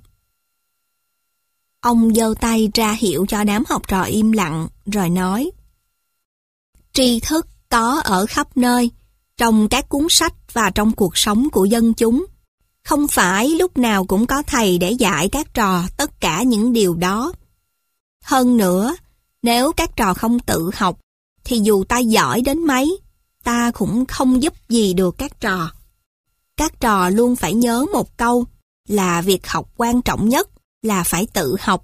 Ông giơ tay ra hiệu cho đám học trò im lặng, rồi nói: tri thức có ở khắp nơi, trong các cuốn sách và trong cuộc sống của dân chúng. Không phải lúc nào cũng có thầy để dạy các trò tất cả những điều đó. Hơn nữa, nếu các trò không tự học, thì dù ta giỏi đến mấy, ta cũng không giúp gì được các trò. Các trò luôn phải nhớ một câu là việc học quan trọng nhất là phải tự học.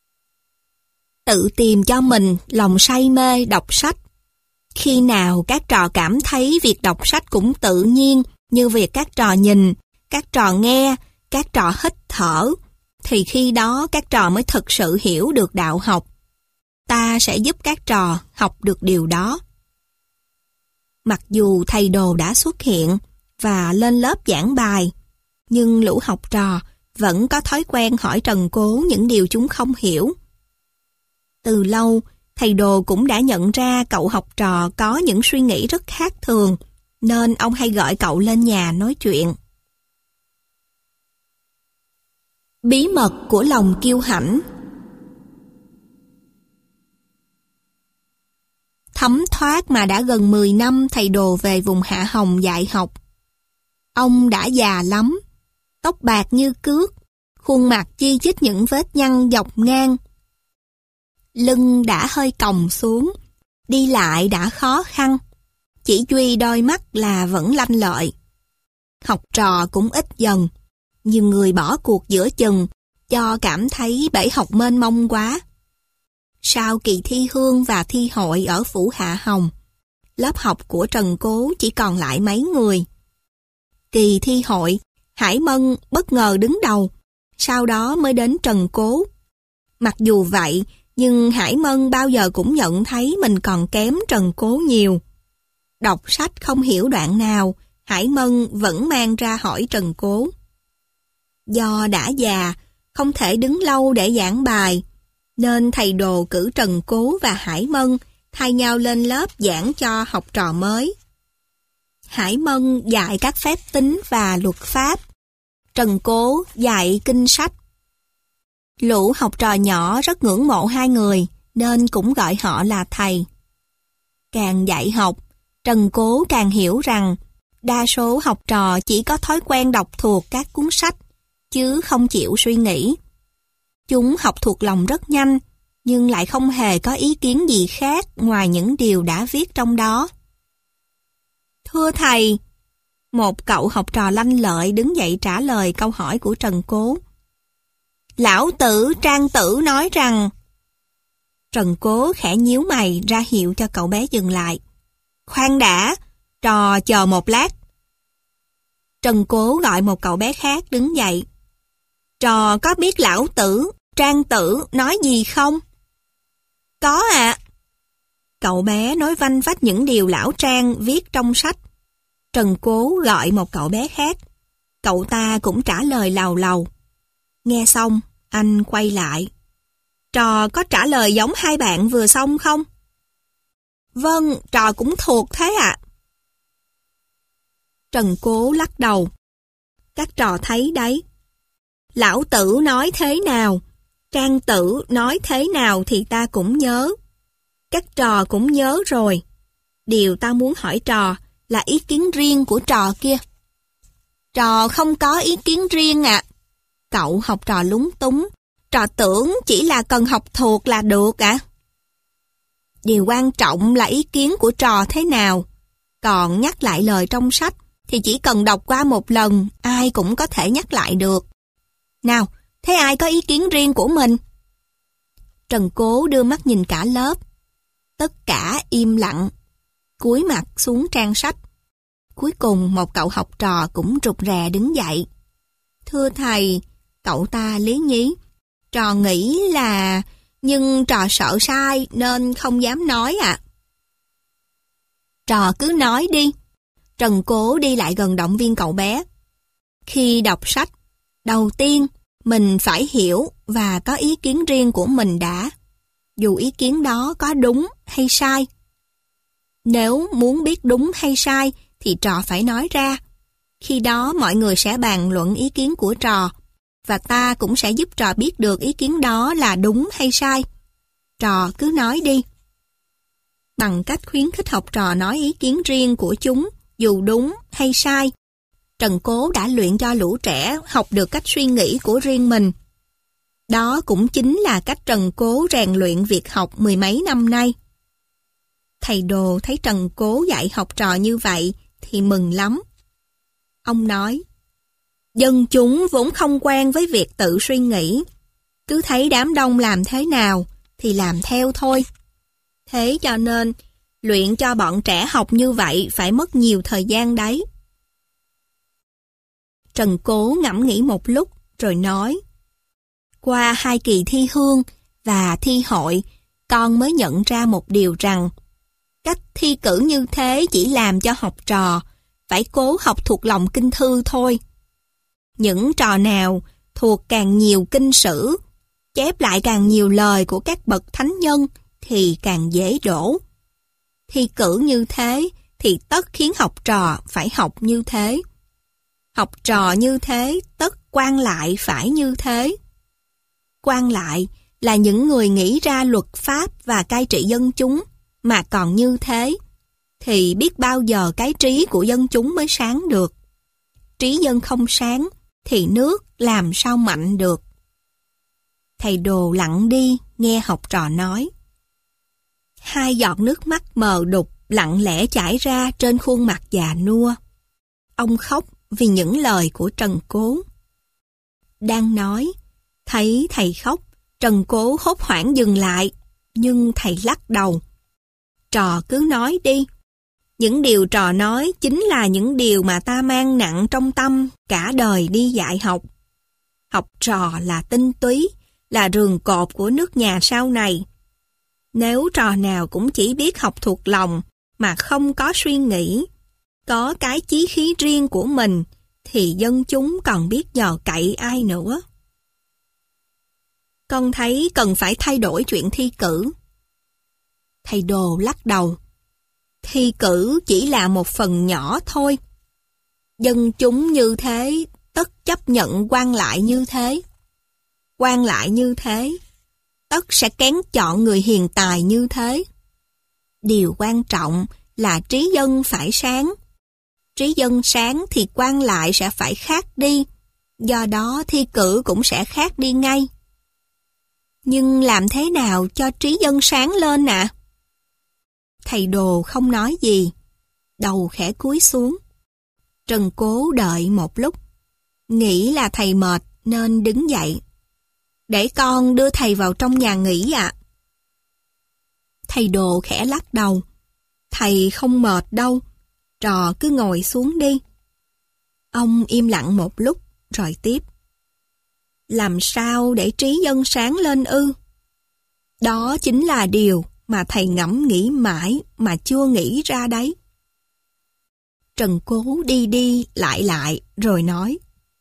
Tự tìm cho mình lòng say mê đọc sách. Khi nào các trò cảm thấy việc đọc sách cũng tự nhiên như việc các trò nhìn, các trò nghe, các trò hít thở, thì khi đó các trò mới thực sự hiểu được đạo học. Ta sẽ giúp các trò học được điều đó. Mặc dù thầy Đồ đã xuất hiện và lên lớp giảng bài, nhưng lũ học trò vẫn có thói quen hỏi Trần Cố những điều chúng không hiểu. Từ lâu, thầy Đồ cũng đã nhận ra cậu học trò có những suy nghĩ rất khác thường, nên ông hay gọi cậu lên nhà nói chuyện. Bí mật của lòng kiêu hãnh. Thấm thoát mà đã gần mười năm thầy Đồ về vùng Hạ Hồng dạy học. Ông đã già lắm, tóc bạc như cước, khuôn mặt chi chít những vết nhăn dọc ngang. Lưng đã hơi còng xuống, đi lại đã khó khăn, chỉ duy đôi mắt là vẫn lanh lợi. Học trò cũng ít dần, nhiều người bỏ cuộc giữa chừng do cảm thấy bể học mênh mông quá. Sau kỳ thi hương và thi hội ở Phủ Hạ Hồng, lớp học của Trần Cố chỉ còn lại mấy người. Kỳ thi hội, Hải Mân bất ngờ đứng đầu, sau đó mới đến Trần Cố. Mặc dù vậy, nhưng Hải Mân bao giờ cũng nhận thấy mình còn kém Trần Cố nhiều. Đọc sách không hiểu đoạn nào, Hải Mân vẫn mang ra hỏi Trần Cố. Do đã già, không thể đứng lâu để giảng bài, nên thầy Đồ cử Trần Cố và Hải Mân thay nhau lên lớp giảng cho học trò mới. Hải Mân dạy các phép tính và luật pháp, Trần Cố dạy kinh sách. Lũ học trò nhỏ rất ngưỡng mộ hai người, nên cũng gọi họ là thầy. Càng dạy học, Trần Cố càng hiểu rằng đa số học trò chỉ có thói quen đọc thuộc các cuốn sách, chứ không chịu suy nghĩ. Chúng học thuộc lòng rất nhanh, nhưng lại không hề có ý kiến gì khác ngoài những điều đã viết trong đó. Thưa thầy, một cậu học trò lanh lợi đứng dậy trả lời câu hỏi của Trần Cố. Lão Tử Trang Tử nói rằng... Trần Cố khẽ nhíu mày ra hiệu cho cậu bé dừng lại. Khoan đã, trò chờ một lát. Trần Cố gọi một cậu bé khác đứng dậy. Trò có biết Lão Tử, Trang Tử nói gì không? Có ạ. À. Cậu bé nói vanh vách những điều lão Trang viết trong sách. Trần Cố gọi một cậu bé khác. Cậu ta cũng trả lời làu làu. Nghe xong, anh quay lại. Trò có trả lời giống hai bạn vừa xong không? Vâng, trò cũng thuộc thế ạ. À. Trần Cố lắc đầu. Các trò thấy đấy. Lão Tử nói thế nào, Trang Tử nói thế nào thì ta cũng nhớ. Các trò cũng nhớ rồi. Điều ta muốn hỏi trò là ý kiến riêng của trò kia. Trò không có ý kiến riêng ạ. À. Cậu học trò lúng túng. Trò tưởng chỉ là cần học thuộc là được ạ. À? Điều quan trọng là ý kiến của trò thế nào. Còn nhắc lại lời trong sách thì chỉ cần đọc qua một lần, ai cũng có thể nhắc lại được. Nào, thế ai có ý kiến riêng của mình? Trần Cố đưa mắt nhìn cả lớp. Tất cả im lặng, cúi mặt xuống trang sách. Cuối cùng một cậu học trò cũng rụt rè đứng dậy. Thưa thầy, cậu ta lý nhí. Trò nghĩ là... nhưng trò sợ sai nên không dám nói ạ. À. Trò cứ nói đi. Trần Cố đi lại gần động viên cậu bé. Khi đọc sách, đầu tiên mình phải hiểu và có ý kiến riêng của mình đã. Dù ý kiến đó có đúng hay sai. Nếu muốn biết đúng hay sai thì trò phải nói ra. Khi đó mọi người sẽ bàn luận ý kiến của trò. Và ta cũng sẽ giúp trò biết được ý kiến đó là đúng hay sai. Trò cứ nói đi. Bằng cách khuyến khích học trò nói ý kiến riêng của chúng, dù đúng hay sai, Trần Cố đã luyện cho lũ trẻ học được cách suy nghĩ của riêng mình. Đó cũng chính là cách Trần Cố rèn luyện việc học mười mấy năm nay. Thầy Đồ thấy Trần Cố dạy học trò như vậy thì mừng lắm. Ông nói, dân chúng vốn không quen với việc tự suy nghĩ. Cứ thấy đám đông làm thế nào thì làm theo thôi. Thế cho nên, luyện cho bọn trẻ học như vậy phải mất nhiều thời gian đấy. Trần Cố ngẫm nghĩ một lúc rồi nói, Qua hai kỳ thi hương và thi hội, con mới nhận ra một điều rằng cách thi cử như thế chỉ làm cho học trò phải cố học thuộc lòng kinh thư thôi. Những trò nào thuộc càng nhiều kinh sử, chép lại càng nhiều lời của các bậc thánh nhân thì càng dễ đổ. Thi cử như thế thì tất khiến học trò phải học như thế. Học trò như thế, tất quan lại phải như thế. Quan lại là những người nghĩ ra luật pháp và cai trị dân chúng, mà còn như thế, thì biết bao giờ cái trí của dân chúng mới sáng được. Trí dân không sáng, thì nước làm sao mạnh được. Thầy Đồ lặng đi, nghe học trò nói. Hai giọt nước mắt mờ đục lặng lẽ chảy ra trên khuôn mặt già nua. Ông khóc vì những lời của Trần Cố. Đang nói, thấy thầy khóc, Trần Cố hốt hoảng dừng lại, nhưng thầy lắc đầu. Trò cứ nói đi. Những điều trò nói chính là những điều mà ta mang nặng trong tâm cả đời đi dạy học. Học trò là tinh túy, là rường cột của nước nhà sau này. Nếu trò nào cũng chỉ biết học thuộc lòng mà không có suy nghĩ, có cái chí khí riêng của mình, thì dân chúng còn biết nhờ cậy ai nữa. Con thấy cần phải thay đổi chuyện thi cử. Thầy Đồ lắc đầu. Thi cử chỉ là một phần nhỏ thôi. Dân chúng như thế, tất chấp nhận quan lại như thế. Quan lại như thế, tất sẽ kén chọn người hiền tài như thế. Điều quan trọng là trí dân phải sáng. Trí dân sáng thì quan lại sẽ phải khác đi, do đó thi cử cũng sẽ khác đi ngay. Nhưng làm thế nào cho trí dân sáng lên ạ? À? Thầy Đồ không nói gì, đầu khẽ cúi xuống. Trần Cố đợi một lúc, nghĩ là thầy mệt nên đứng dậy. Để con đưa thầy vào trong nhà nghỉ ạ. À. Thầy Đồ khẽ lắc đầu. Thầy không mệt đâu, trò cứ ngồi xuống đi. Ông im lặng một lúc rồi tiếp. Làm sao để trí dân sáng lên ư? Đó chính là điều mà thầy ngẫm nghĩ mãi mà chưa nghĩ ra đấy. Trần Cố đi đi lại lại rồi nói.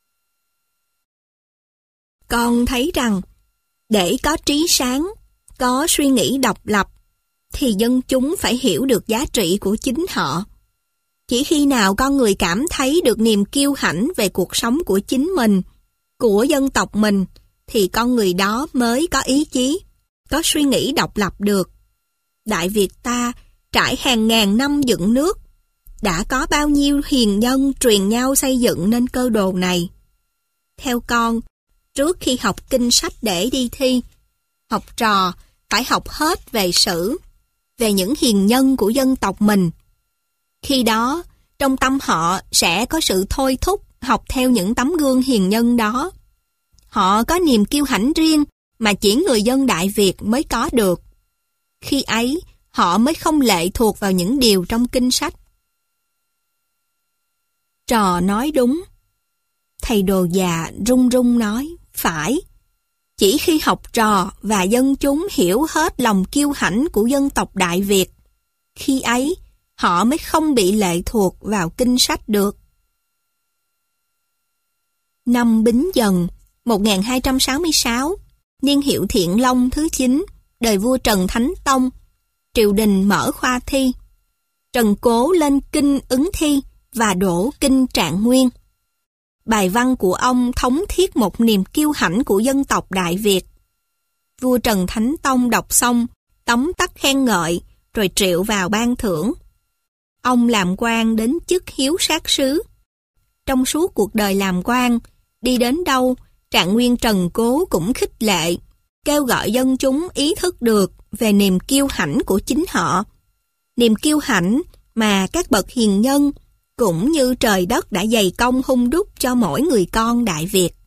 Con thấy rằng để có trí sáng, có suy nghĩ độc lập, thì dân chúng phải hiểu được giá trị của chính họ. Chỉ khi nào con người cảm thấy được niềm kiêu hãnh về cuộc sống của chính mình, của dân tộc mình, thì con người đó mới có ý chí, có suy nghĩ độc lập được. Đại Việt ta trải hàng ngàn năm dựng nước, đã có bao nhiêu hiền nhân truyền nhau xây dựng nên cơ đồ này. Theo con, trước khi học kinh sách để đi thi, học trò phải học hết về sử, về những hiền nhân của dân tộc mình. Khi đó, trong tâm họ sẽ có sự thôi thúc học theo những tấm gương hiền nhân đó. Họ có niềm kiêu hãnh riêng mà chỉ người dân Đại Việt mới có được. Khi ấy, họ mới không lệ thuộc vào những điều trong kinh sách. Trò nói đúng. Thầy Đồ già run run nói, phải. Chỉ khi học trò và dân chúng hiểu hết lòng kiêu hãnh của dân tộc Đại Việt, khi ấy họ mới không bị lệ thuộc vào kinh sách được. Năm Bính Dần, một nghìn hai trăm sáu mươi sáu, niên hiệu Thiện Long thứ chín, đời vua Trần Thánh Tông, triều đình mở khoa thi. Trần Cố lên kinh ứng thi và đổ kinh Trạng Nguyên. Bài văn của ông thống thiết một niềm kiêu hãnh của dân tộc Đại Việt. Vua Trần Thánh Tông đọc xong, tấm tắc khen ngợi, rồi triệu vào ban thưởng. Ông làm quan đến chức hiếu sát sứ. Trong suốt cuộc đời làm quan, đi đến đâu, Trạng Nguyên Trần Cố cũng khích lệ, kêu gọi dân chúng ý thức được về niềm kiêu hãnh của chính họ. Niềm kiêu hãnh mà các bậc hiền nhân cũng như trời đất đã dày công hung đúc cho mỗi người con Đại Việt.